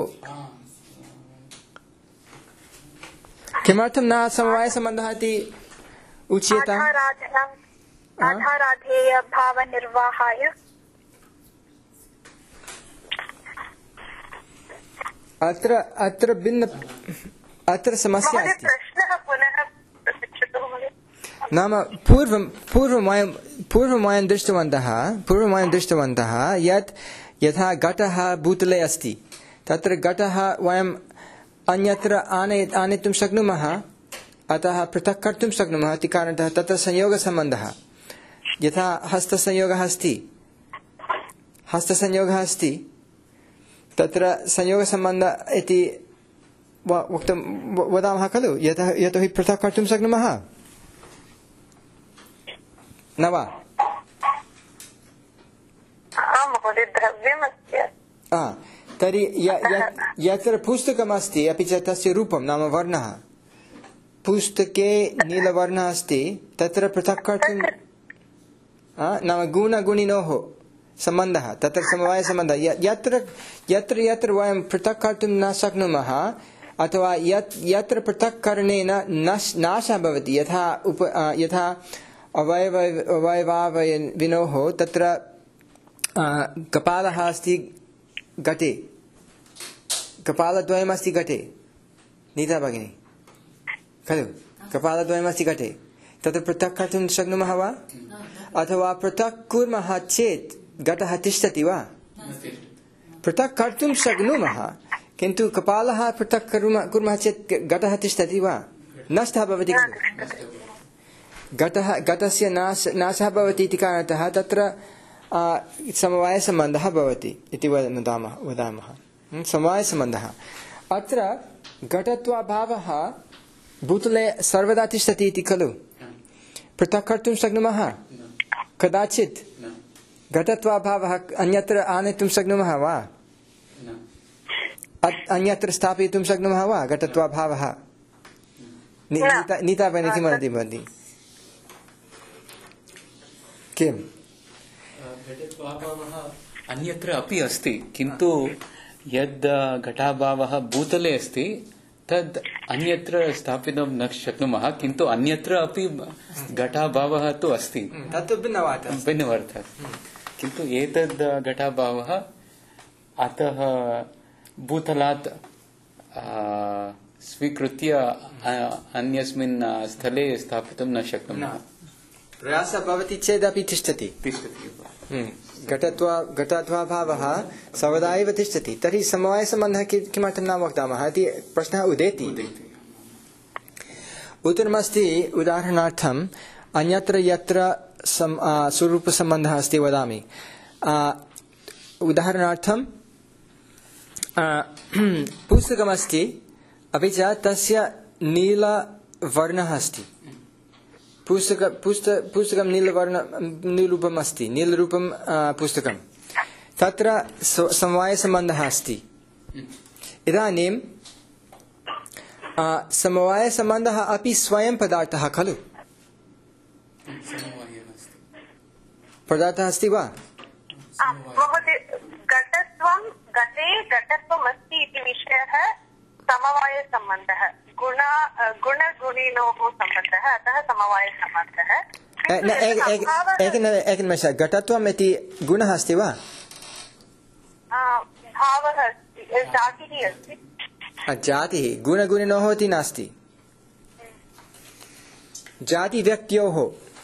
किमर्थं न समवायसम्बन्धः इति उच्यते? आधाराधेय भावनिर्वाहाय। अत्र अत्र भिन्न अत्र समस्या अस्ति। प्रश्नः पुनः पृच्छतु महोदय। नाम पूर्वं पूर्वं वयं पूर्वं वयं दृष्टवन्तः पूर्वं वयं दृष्टवन्तः यत् यथा घटः भूतले अस्ति तत्र घटः वयम् अन्यत्र आनय आनेतुं शक्नुमः, अतः पृथक् कर्तुं शक्नुमः इति कारणतः तत्र संयोगसम्बन्धः। यथा हस्तसंयोगः अस्ति हस्तसंयोगः अस्ति तत्र संयोगसम्बन्धः इति वक्तुं वदामः खलु, यतः यतोहि पृथक् कर्तुं शक्नुमः न वा? आं महोदय, द्रव्यमस्ति। तर्हि यत्र पुस्तकमस्ति अपि च तस्य रूपं नाम वर्णः, पुस्तके नीलवर्णः अस्ति तत्र पृथक् कर्तुं नाम गुणगुणिनोः सम्बन्धः, तत्र समवायसम्बन्धः। यत्र यत्र यत्र वयं पृथक् कर्तुं न शक्नुमः अथवा यत् यत्र पृथक् करणेन नश् नाशः भवति, यथा उप यथा अवयव अवयवावयविनोः तत्र कपालः अस्ति घटे, कपालद्वयमस्ति घटे, नीता भगिनी खलु? कपालद्वयमस्ति घटे, तत्र पृथक् कर्तुं शक्नुमः वा? अथवा पृथक् कुर्मः चेत् घटः तिष्ठति वा? पृथक् कर्तुं शक्नुमः, किन्तु कपालः पृथक् कुर्मः चेत् घटः तिष्ठति वा? नष्टः भवति खलु। घटः घटस्य नाश नाशः भवति इति कारणतः तत्र समवायसम्बन्धः भवति इति वदामः वदामः समवायसम्बन्धः। अत्र घटत्वाभावः भूतले सर्वदा तिष्ठति इति खलु? पृथक् कर्तुं शक्नुमः कदाचित्? घटत्वाभावः अन्यत्र आनेतुं शक्नुमः वा? अन्यत्र स्थापयितुं शक्नुमः वा घटत्वाभावः? नीता भगिनी किं वदति भवती? किम्? घटत्वाभावः अन्यत्र अपि अस्ति, किन्तु यद् घटाभावः भूतले अस्ति तद् अन्यत्र स्थापितुं न शक्नुमः, किन्तु अन्यत्र अपि घटाभावः तु अस्ति, तत्तु भिन्नवार्ता भिन्नवार्ता। किन्तु एतद् घटाभावः अतः भूतलात् स्वीकृत्य अन्यस्मिन् स्थले स्थापितुं न शक्नुमः। प्रयासः भवति चेदपि तिष्ठति तिष्ठति घटत्वा घटत्वाभावः सर्वदा एव तिष्ठति। तर्हि समवायसम्बन्धः किमर्थं न वक्तामः इति प्रश्नः उदेति। उत्तरमस्ति उदाहरणार्थम् अन्यत्र यत्र स्वरूपसम्बन्धः अस्ति वदामि। उदाहरणार्थं पुस्तकमस्ति अपि च तस्य नीलवर्णः अस्ति। पुस्तक पुस्तक पुस्तकं नीलवर्ण नीलरूपम् अस्ति, नीलरूपं पुस्तकं, तत्र समवायसम्बन्धः अस्ति। इदानीं समवायसम्बन्धः अपि स्वयं पदार्थः खलु? पदार्थः अस्ति वा? महोदय, घटत्वं घटे घटत्वम् अस्ति इति विषयः समवायसम्बन्धः। गुण गुणगुणिनोः सम्बन्धः अतः समवायसम्बन्धः एकनिमेष घटत्वम् इति गुणः अस्ति वा भावः अस्ति जातिः अस्ति जातिः गुणगुणिनोः इति नास्ति जातिव्यक्त्योः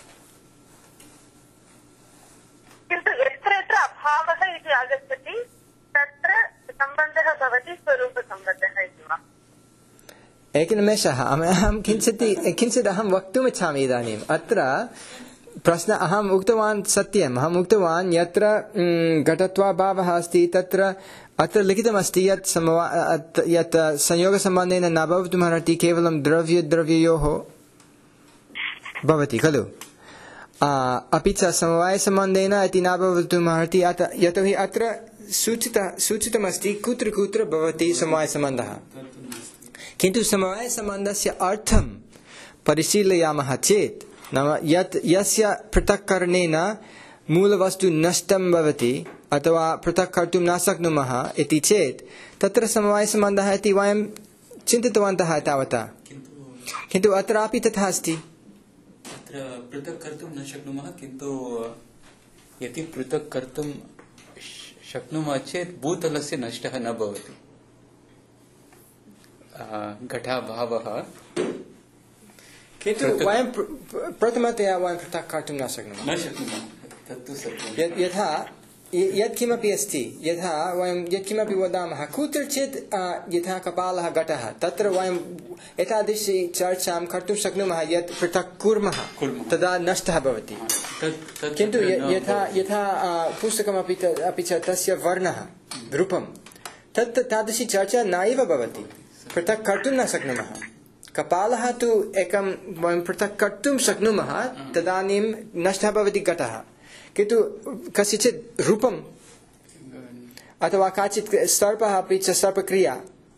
किन्तु यत्र यत्र अभावः इति आगच्छति तत्र सम्बन्धः भवति स्वरूपसम्बन्धः इति वा एकनिमेषः अहं किञ्चित् किञ्चित् अहं वक्तुम् इच्छामि इदानीम् अत्र प्रश्न अहम् उक्तवान् सत्यम् अहम् उक्तवान् यत्र घटत्वाभावः अस्ति तत्र अत्र लिखितमस्ति यत् समवा यत् संयोगसम्बन्धेन न भवितुमर्हति केवलं द्रव्यद्रव्ययोः भवति खलु अपि च समवायसम्बन्धेन इति न भवितुमर्हति यतोहि अत्र सूचितः सूचितमस्ति कुत्र कुत्र भवति समवायसम्बन्धः किन्तु समवायसम्बन्धस्य अर्थं परिशीलयामः चेत् नाम यत् यस्य पृथक्करणेन मूलवस्तु नष्टं भवति अथवा पृथक् कर्तुं न शक्नुमः इति चेत् तत्र समवायसम्बन्धः इति वयं चिन्तितवन्तः तावता किन्तु अत्रापि तथा अस्ति अत्र पृथक् कर्तुं न शक्नुमः किन्तु यदि पृथक् कर्तुं शक्नुमः चेत् भूतलस्य नष्टः न भवति घटाभावः किन्तु वयं प्रथमतया वयं पृथक् कर्तुं न शक्नुमः न शक्नुमः तत्तु सत्यं यथा यत्किमपि अस्ति यथा वयं यत्किमपि वदामः कुत्रचित् यथा कपालः घटः तत्र वयं एतादृशी चर्चां कर्तुं शक्नुमः यत् पृथक् कुर्मः तदा नष्टः भवति किन्तु यथा यथा पुस्तकमपि अपि च तस्य वर्णः रूपं तत् तादृशी चर्चा नैव भवति पृथक् कर्तुं न शक्नुमः कपालः तु एकं वयं पृथक् कर्तुं शक्नुमः तदानीं नष्टः भवति घटः किन्तु कस्यचित् रूपम् अथवा काचित् सर्पः अपि च सर्पक्रिया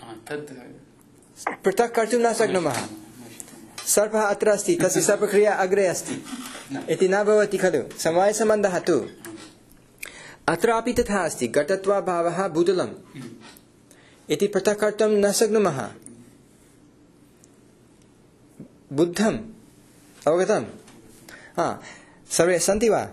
पृथक् कर्तुं न शक्नुमः सर्पः अत्र अस्ति तस्य सर्पक्रिया अग्रे अस्ति इति न भवति खलु समवायसम्बन्धः तु अत्रापि तथा अस्ति घटत्वाभावः भूतलम् इति पृथक् कर्तुं न शक्नुमः बुद्धम् अवगतम् सर्वे सन्ति वा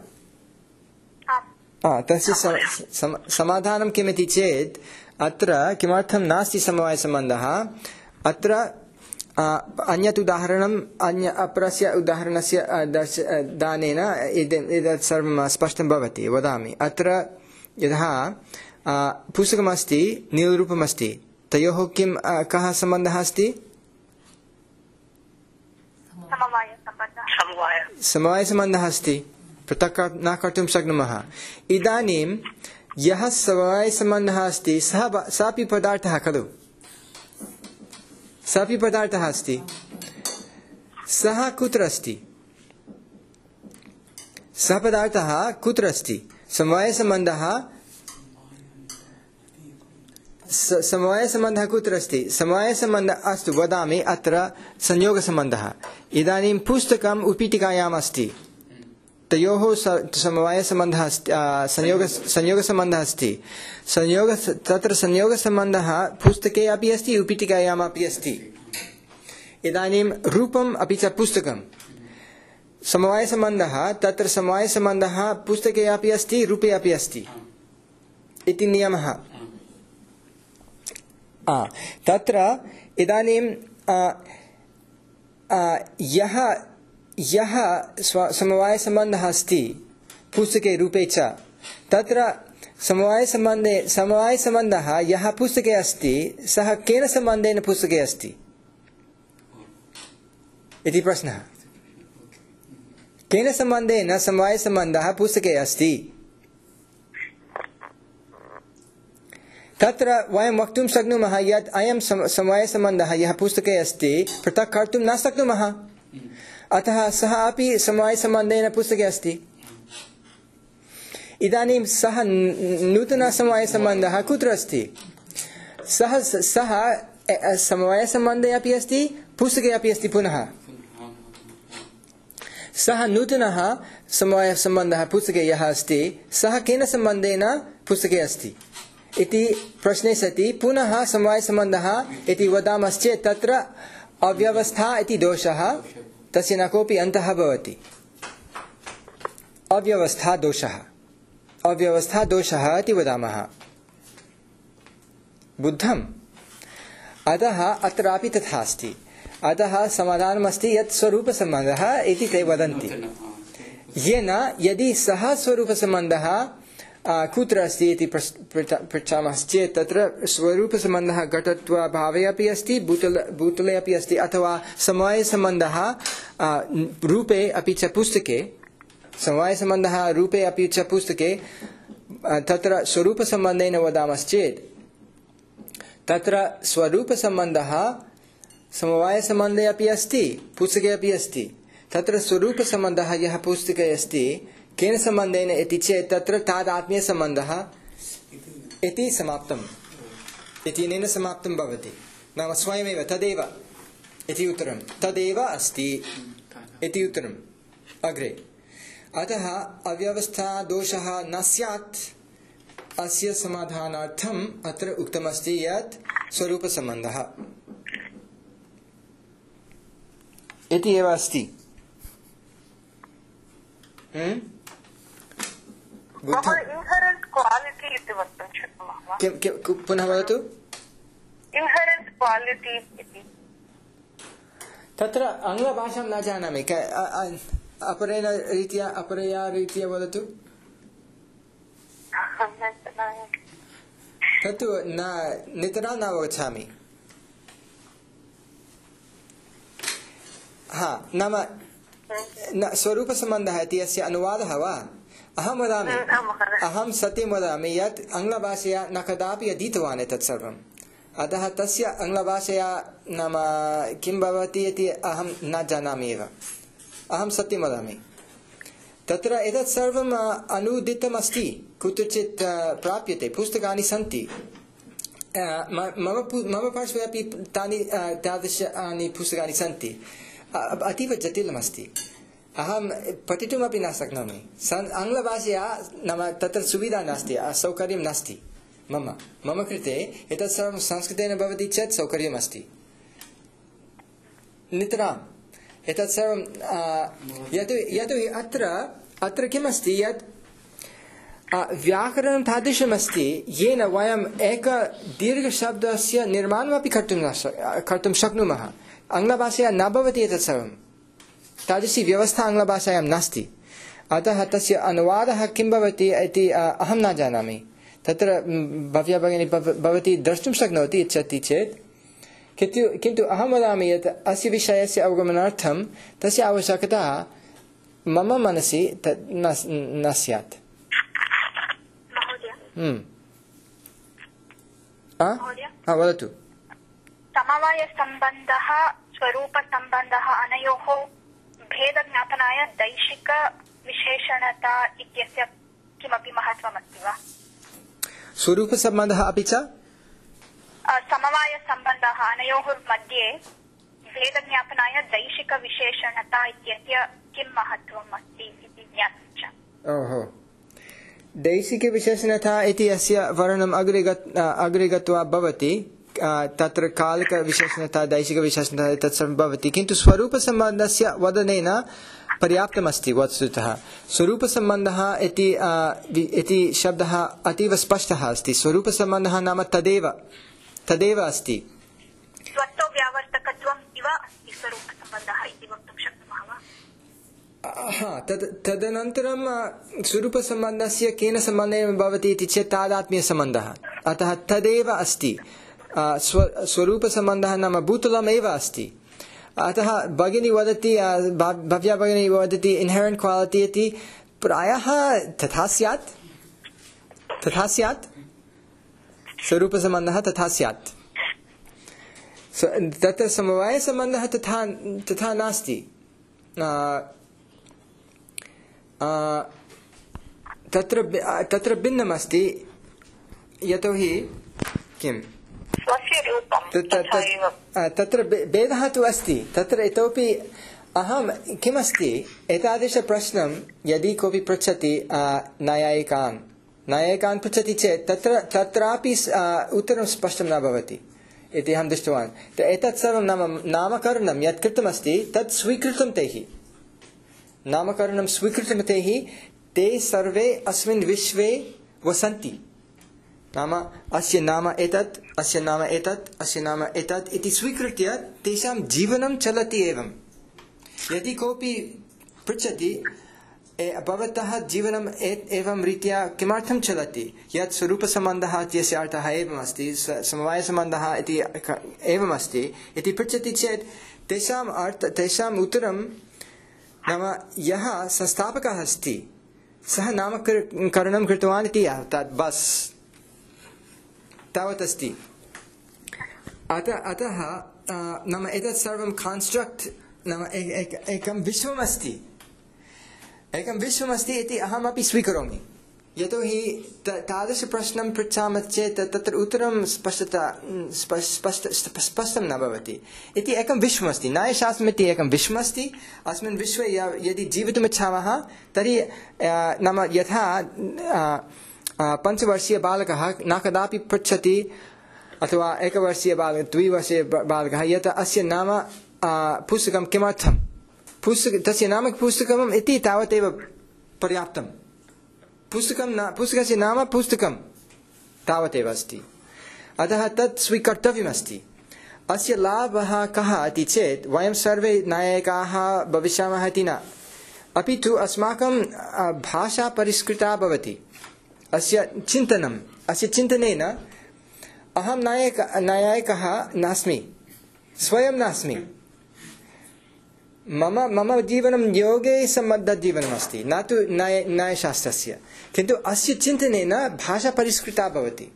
तस्य समाधानं किमिति चेत् अत्र किमर्थं नास्ति समवायसम्बन्धः अत्र अन्यत् उदाहरणम् अन्य अपरस्य उदाहरणस्य दानेन एतत् सर्वं स्पष्टं भवति वदामि अत्र यथा पुस्तकमस्ति नीलरूपमस्ति तयोः किं कः सम्बन्धः अस्ति समवायसम्बन्धः अस्ति पृथक् न कर्तुं शक्नुमः इदानीं यः समवायसम्बन्धः अस्ति सः सापि पदार्थः खलु सापि पदार्थः अस्ति सः कुत्र अस्ति सः पदार्थः कुत्र अस्ति समवायसम्बन्धः समवायसम्बन्धः कुत्र अस्ति समवायसम्बन्धः अस्तु वदामि अत्र संयोगसम्बन्धः इदानीं पुस्तकम् उत्पीठिकायाम् अस्ति तयोः समवायसम्बन्धः अस्ति संयोग संयोगसम्बन्धः अस्ति संयोग तत्र संयोगसम्बन्धः पुस्तके अपि अस्ति उत्पीठिकायाम् अपि अस्ति इदानीं रूपम् अपि च पुस्तकं समवायसम्बन्धः तत्र समवायसम्बन्धः पुस्तके अपि अस्ति रूपे अपि अस्ति इति नियमः तत्र इदानीं यः यः समवायसम्बन्धः अस्ति पुस्तके रूपे च तत्र समवायसम्बन्धे समवायसम्बन्धः यः पुस्तके अस्ति सः केन सम्बन्धेन पुस्तके अस्ति इति प्रश्नः केन सम्बन्धेन समवायसम्बन्धः पुस्तके अस्ति तत्र वयं वक्तुं शक्नुमः यत् अयं समवायसम्बन्धः यः पुस्तके अस्ति पृथक् कर्तुं न शक्नुमः अतः सः अपि समवायसम्बन्धेन पुस्तके अस्ति इदानीं सः नूतनसमवायसम्बन्धः कुत्र अस्ति सः सः समवायसम्बन्धे अपि अस्ति पुस्तके अपि अस्ति पुनः सः नूतनः समवायसम्बन्धः पुस्तके यः अस्ति सः केन सम्बन्धेन पुस्तके अस्ति इति प्रश्ने सति पुनः समवायसम्बन्धः इति वदामश्चेत् तत्र अव्यवस्था इति दोषः तस्य न कोऽपि अन्तः भवति। अव्यवस्था दोषः अव्यवस्था दोषः इति वदामः बुद्धम्। अतः अत्रापि तथा अस्ति। अतः समाधानमस्ति यत् स्वरूपसम्बन्धः इति ते वदन्ति, येन यदि सः स्वरूपसम्बन्धः कुत्र अस्ति इति पृच्छामश्चेत् तत्र स्वरूपसम्बन्धः घटत्वाभावे अपि अस्ति, भूतल भूतले अपि अस्ति, अथवा समवायसम्बन्धः रूपे अपि च पुस्तके समवायसम्बन्धः रूपे अपि च पुस्तके तत्र स्वरूपसम्बन्धेन वदामश्चेत् तत्र स्वरूपसम्बन्धः समवायसम्बन्धे अपि अस्ति, पुस्तके अपि अस्ति। तत्र स्वरूपसम्बन्धः यः पुस्तके अस्ति केन सम्बन्धेन इति चेत् तत्र तादात्म्यसम्बन्धः इति समाप्तम् इत्यनेन समाप्तं भवति, नाम स्वयमेव तदेव इति उत्तरं, तदेव अस्ति इति उत्तरम् अग्रे। अतः अव्यवस्था दोषः न स्यात्। अस्य समाधानार्थम् अत्र उक्तमस्ति यत् स्वरूपसम्बन्धः इति एव अस्ति। इन्हेरेंट क्वालिटी इति वक्तुं शक्नुमः वा? किं किं पुनः वदतु। इन्हेरेंट क्वालिटी इति तत्र आङ्ग्लभाषां न जानामि, अपरेण रीत्या अपरया रीत्या वदतु। तत्तु न नितरां न अवगच्छामि। हा, नाम न स्वरूपसम्बन्धः इति अस्य अनुवादः वा? अहं वदामि, अहं सत्यं वदामि यत् आङ्ग्लभाषया न कदापि अधीतवान् एतत् सर्वम्। अतः तस्य आङ्ग्लभाषया नाम किं भवति इति अहं न जानामि एव। अहं सत्यं वदामि, तत्र एतत् सर्वम् अनुदितमस्ति, कुत्रचित् प्राप्यते, पुस्तकानि सन्ति। मम मम पार्श्वे अपि तानि तादृशानि पुस्तकानि सन्ति। अतीव जटिलमस्ति, अहं पठितुमपि न शक्नोमि। आङ्ग्लभाषया नाम तत्र सुविधा नास्ति, सौकर्यं नास्ति। मम मम कृते एतत् सर्वं संस्कृतेन भवति चेत् सौकर्यमस्ति। नितराम् एतत् सर्वं यतोहि अत्र अत्र किमस्ति यत् व्याकरणं तादृशमस्ति येन वयम् एकदीर्घशब्दस्य निर्माणमपि कर्तुं न कर्तुं शक्नुमः। आङ्ग्लभाषया न भवति एतत् सर्वं, तादृशी व्यवस्था आङ्ग्लभाषायां नास्ति। अतः तस्य अनुवादः किं भवति इति अहं न जानामि। तत्र भव्या भगिनी भवती द्रष्टुं शक्नोति इच्छति चेत्, किन्तु किन्तु अहं वदामि यत् अस्य विषयस्य अवगमनार्थं तस्य आवश्यकता मम मनसि तत् न न स्यात्। वदतु। समवायसम्बन्धः स्वरूपसम्बन्धः अनयोः भेदज्ञापनाय दैशिकविशेषणता इत्यस्य किमपि महत्त्वमस्ति वा? स्वरूपसम्बन्धः अपि च समवायसम्बन्धः अनयोः मध्ये भेदज्ञापनाय दैशिकविशेषणता इत्यस्य किं महत्त्वम् अस्ति इति ज्ञातुम् इच्छामि। ओहो, दैशिकविशेषणता इति अस्य वर्णनम् अग्रे अग्रे गत्वा भवति। तत्र कालिकविशेषणता दैशिकविशेषणता तत् सर्वं भवति, किन्तु स्वरूपसम्बन्धस्य वदनेन पर्याप्तमस्ति। वस्तुतः स्वरूपसम्बन्धः इति इति शब्दः अतीव स्पष्टः अस्ति। स्वरूपसम्बन्धः नाम तदेव तदेव अस्ति। स्वत्वव्यावर्तकत्वम् इव अस्ति स्वरूपसम्बन्धः इति वक्तुं शक्नुमः वा? हा, तद् तदनन्तरं स्वरूपसम्बन्धस्य केन सम्बन्धेन भवति इति चेत् तादात्म्यसम्बन्धः। अतः तदेव अस्ति। स्व स्वरूपसम्बन्धः नाम भूतलमेव अस्ति। अतः भगिनी वदति, भव्या भगिनी वदति इन्हेरेंट क्वालिटी इति, प्रायः तथा स्यात् तथा स्यात् स्वरूपसम्बन्धः तथा स्यात्। तत्र समवायसम्बन्धः तथा तथा नास्ति। तत्र तत्र भिन्नमस्ति, यतोहि किम् तत्र भेदः तु अस्ति। तत्र इतोपि अहं किमस्ति, एतादृशप्रश्नं यदि कोऽपि पृच्छति न्यायिकान् न्यायिकान् पृच्छति चेत् तत्र तत्रापि उत्तरं स्पष्टं न भवति, इति अहं दृष्टवान् एतत् सर्वं नाम नामकरणं यत् कृतमस्ति तत् स्वीकृतं तैः नामकरणं स्वीकृतं तैः ते सर्वे अस्मिन् विश्वे वसन्ति नाम अस्य नाम एतत् अस्य नाम एतत् अस्य नाम एतत् इति स्वीकृत्य तेषां जीवनं चलति एवं यदि कोऽपि पृच्छति भवतः जीवनम् एवं रीत्या किमर्थं चलति यत् स्वरूपसम्बन्धः इत्यस्य अर्थः एवम् अस्ति समवायसम्बन्धः इति एवम् अस्ति इति पृच्छति चेत् तेषाम् अर्थ तेषाम् उत्तरं नाम यः संस्थापकः अस्ति सः नामकरणं कृतवान् इति तत् बस् तावत् अस्ति अतः अतः नाम एतत् सर्वं कान्स्ट्रक्ट् नाम एकं विश्वम् अस्ति एकं विश्वमस्ति इति अहमपि स्वीकरोमि यतोहि तादृशप्रश्नं पृच्छामः चेत् तत्र उत्तरं स्पष्टता स्पष्ट स्पष्टं न भवति इति एकं विश्वमस्ति न्यायशास्त्रम् इति एकं विश्वमस्ति अस्मिन् विश्वे यदि जीवितुमिच्छामः तर्हि नाम यथा पञ्चवर्षीयबालकः न कदापि पृच्छति अथवा एकवर्षीयबालकः द्विवर्षीयबालकः यत् अस्य नाम पुस्तकं किमर्थं पुस्तक तस्य नाम पुस्तकम् इति तावदेव पर्याप्तं पुस्तकं न पुस्तकस्य नाम पुस्तकं तावदेव अस्ति अतः तत् स्वीकर्तव्यमस्ति अस्य लाभः कः इति चेत् वयं सर्वे नायकाः भविष्यामः इति न अपि तु अस्माकं भाषा परिष्कृता भवति अस्य चिन्तनम् अस्य चिन्तनेन अहं नायक नायकः नास्मि स्वयं नास्मि मम मम जीवनं योगे सम्बद्धजीवनमस्ति न तु न्याय न्यायशास्त्रस्य किन्तु अस्य चिन्तनेन भाषा परिष्कृता भवति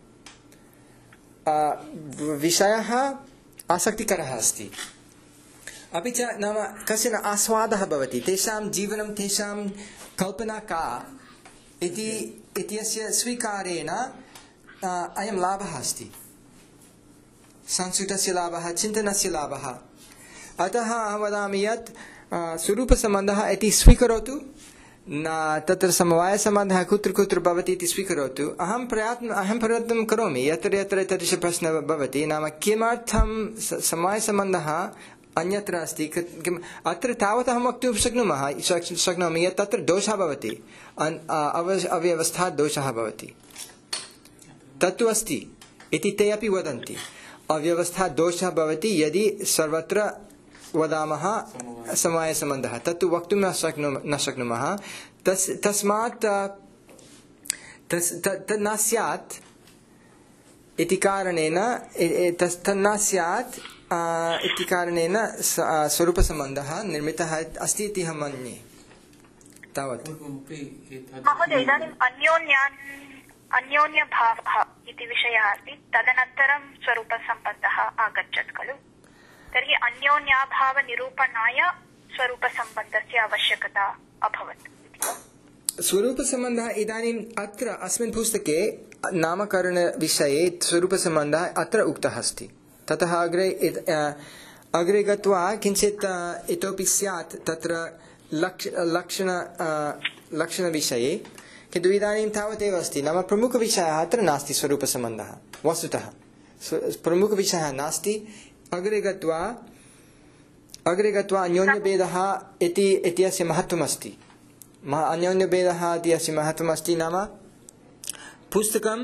विषयः आसक्तिकरः अस्ति अपि च नाम कश्चन आस्वादः भवति तेषां जीवनं तेषां कल्पना का इति इत्यस्य स्वीकारेण अयं लाभः अस्ति संस्कृतस्य लाभः चिन्तनस्य लाभः अतः अहं वदामि यत् स्वरूपसम्बन्धः इति स्वीकरोतु न तत्र समवायसम्बन्धः कुत्र कुत्र भवति इति स्वीकरोतु अहं प्रयत्न अहं प्रयत्नं करोमि यत्र यत्र तादृशः प्रश्नः भवति नाम किमर्थं समवायसम्बन्धः अन्यत्र अस्ति किम् अत्र तावत् अहं वक्तुं शक्नुमः शक्नोमि यत् तत्र दोषः भवति अव्यवस्था दोषः भवति तत्तु अस्ति इति ते अपि वदन्ति अव्यवस्था दोषः भवति यदि सर्वत्र वदामः समवायसम्बन्धः तत्तु वक्तुं न शक्नुमः न शक्नुमः तस् तस्मात् तस् तत् न स्यात् इति कारणेन तस् तन्न स्यात् इति कारणेन स्वरूपसम्बन्धः निर्मितः अस्ति इति अहं मन्ये तावत् महोदय इदानीम् अन्योन्यान् अन्योन्यभावः इति विषयः अस्ति तदनन्तरं स्वरूपसम्बन्धः आगच्छत् खलु तर्हि अन्योन्याभावनिरूपणाय स्वरूपसम्बन्धस्य आवश्यकता अभवत् स्वरूपसम्बन्धः इदानीम् अत्र अस्मिन् पुस्तके नामकरणविषये स्वरूपसम्बन्धः अत्र उक्तः अस्ति ततः अग्रे अग्रे गत्वा किञ्चित् इतोपि स्यात् तत्र लक्ष लक्षण लक्षणविषये किन्तु इदानीं तावदेव अस्ति नाम प्रमुखविषयः अत्र नास्ति स्वरूपसम्बन्धः वस्तुतः प्रमुखविषयः नास्ति अग्रे गत्वा अग्रे गत्वा अन्योन्यभेदः इति इत्यस्य महत्त्वमस्ति अन्योन्यभेदः इत्यस्य महत्त्वमस्ति नाम पुस्तकं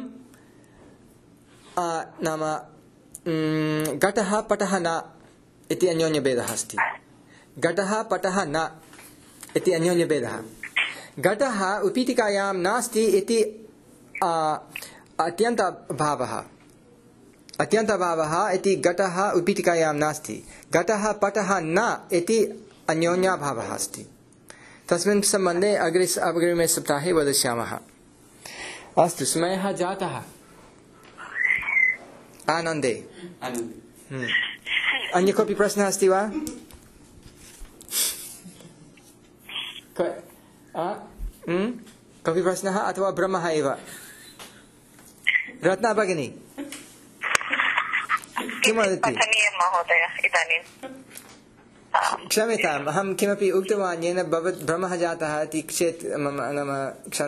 नाम घटः पटः न इति अन्योन्यभेदः अस्ति घटः पटः न इति अन्योन्यभेदः घटः उपीठिकायां नास्ति इति अत्यन्तभावः अत्यन्तभावः इति घटः उपीठिकायां नास्ति घटः पटः न इति अन्योन्याभावः अस्ति तस्मिन् सम्बन्धे अग्रे अग्रिमे सप्ताहे वदिष्यामः अस्तु समयः जातः आनन्दे अन्य कोऽपि प्रश्नः अस्ति वा कोऽपि प्रश्नः अथवा ब्रह्मः एव रत्ना भगिनी किं वदति महोदय इदानीं क्षम्यताम् अहं किमपि उक्तवान् येन भवत् भ्रमः जातः इति चेत् मम नाम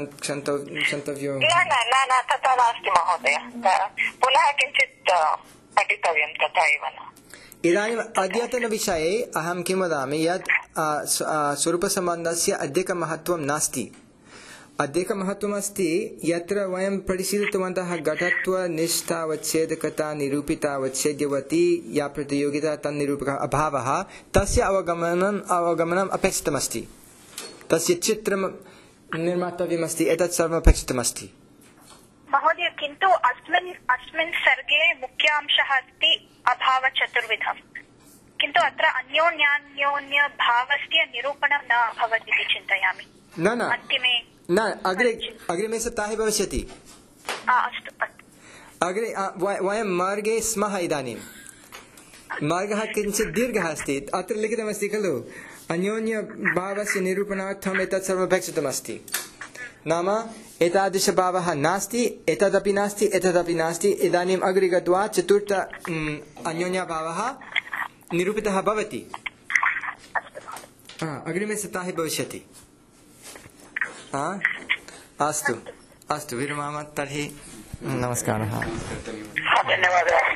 क्षन्तव्यो न न न तथा नास्ति महोदय पुनः किञ्चित् पठितव्यं तथा एव न। इदानीम् अद्यतनविषये अहं किं वदामि यत् स्वरूपसम्बन्धस्य अधिकमहत्त्वं नास्ति। अधिकमहत्त्वम् अस्ति यत्र वयं परिशीलितवन्तः घटत्वनिष्ठावच्छेदकता निरूपितावच्छेद्यवती या प्रतियोगिता तन्निरूपकः अभावः तस्य अवगमनम् अवगमनम् अपेक्षितमस्ति। तस्य चित्रं निर्मातव्यमस्ति। एतत् सर्वम् अपेक्षितमस्ति। महोदय, किन्तु अस्मिन् अस्मिन् सर्गे मुख्यांशः अस्ति अभावचतुर्विधम्, किन्तु अत्र अन्योन्यान्योन्यभावस्य निरूपणं न अभवत् इति चिन्तयामि। न न अन्तिमे न अग्रे अग्रिमे सप्ताहे भविष्यति। अस्तु अग्रे वयं मार्गे स्मः। इदानीं मार्गः किञ्चित् दीर्घः अस्ति। अत्र लिखितमस्ति खलु अन्योन्यभावस्य निरूपणार्थम् एतत् सर्वमपेक्षितमस्ति। नाम एतादृशभावः नास्ति, एतदपि नास्ति, एतदपि नास्ति। इदानीम् अग्रे गत्वा चतुर्थ अन्योन्यभावः निरूपितः भवति। अग्रिमे सप्ताहे भविष्यति। अस्तु अस्तु विरमामः तर्हि। नमस्कारः। धन्यवादः।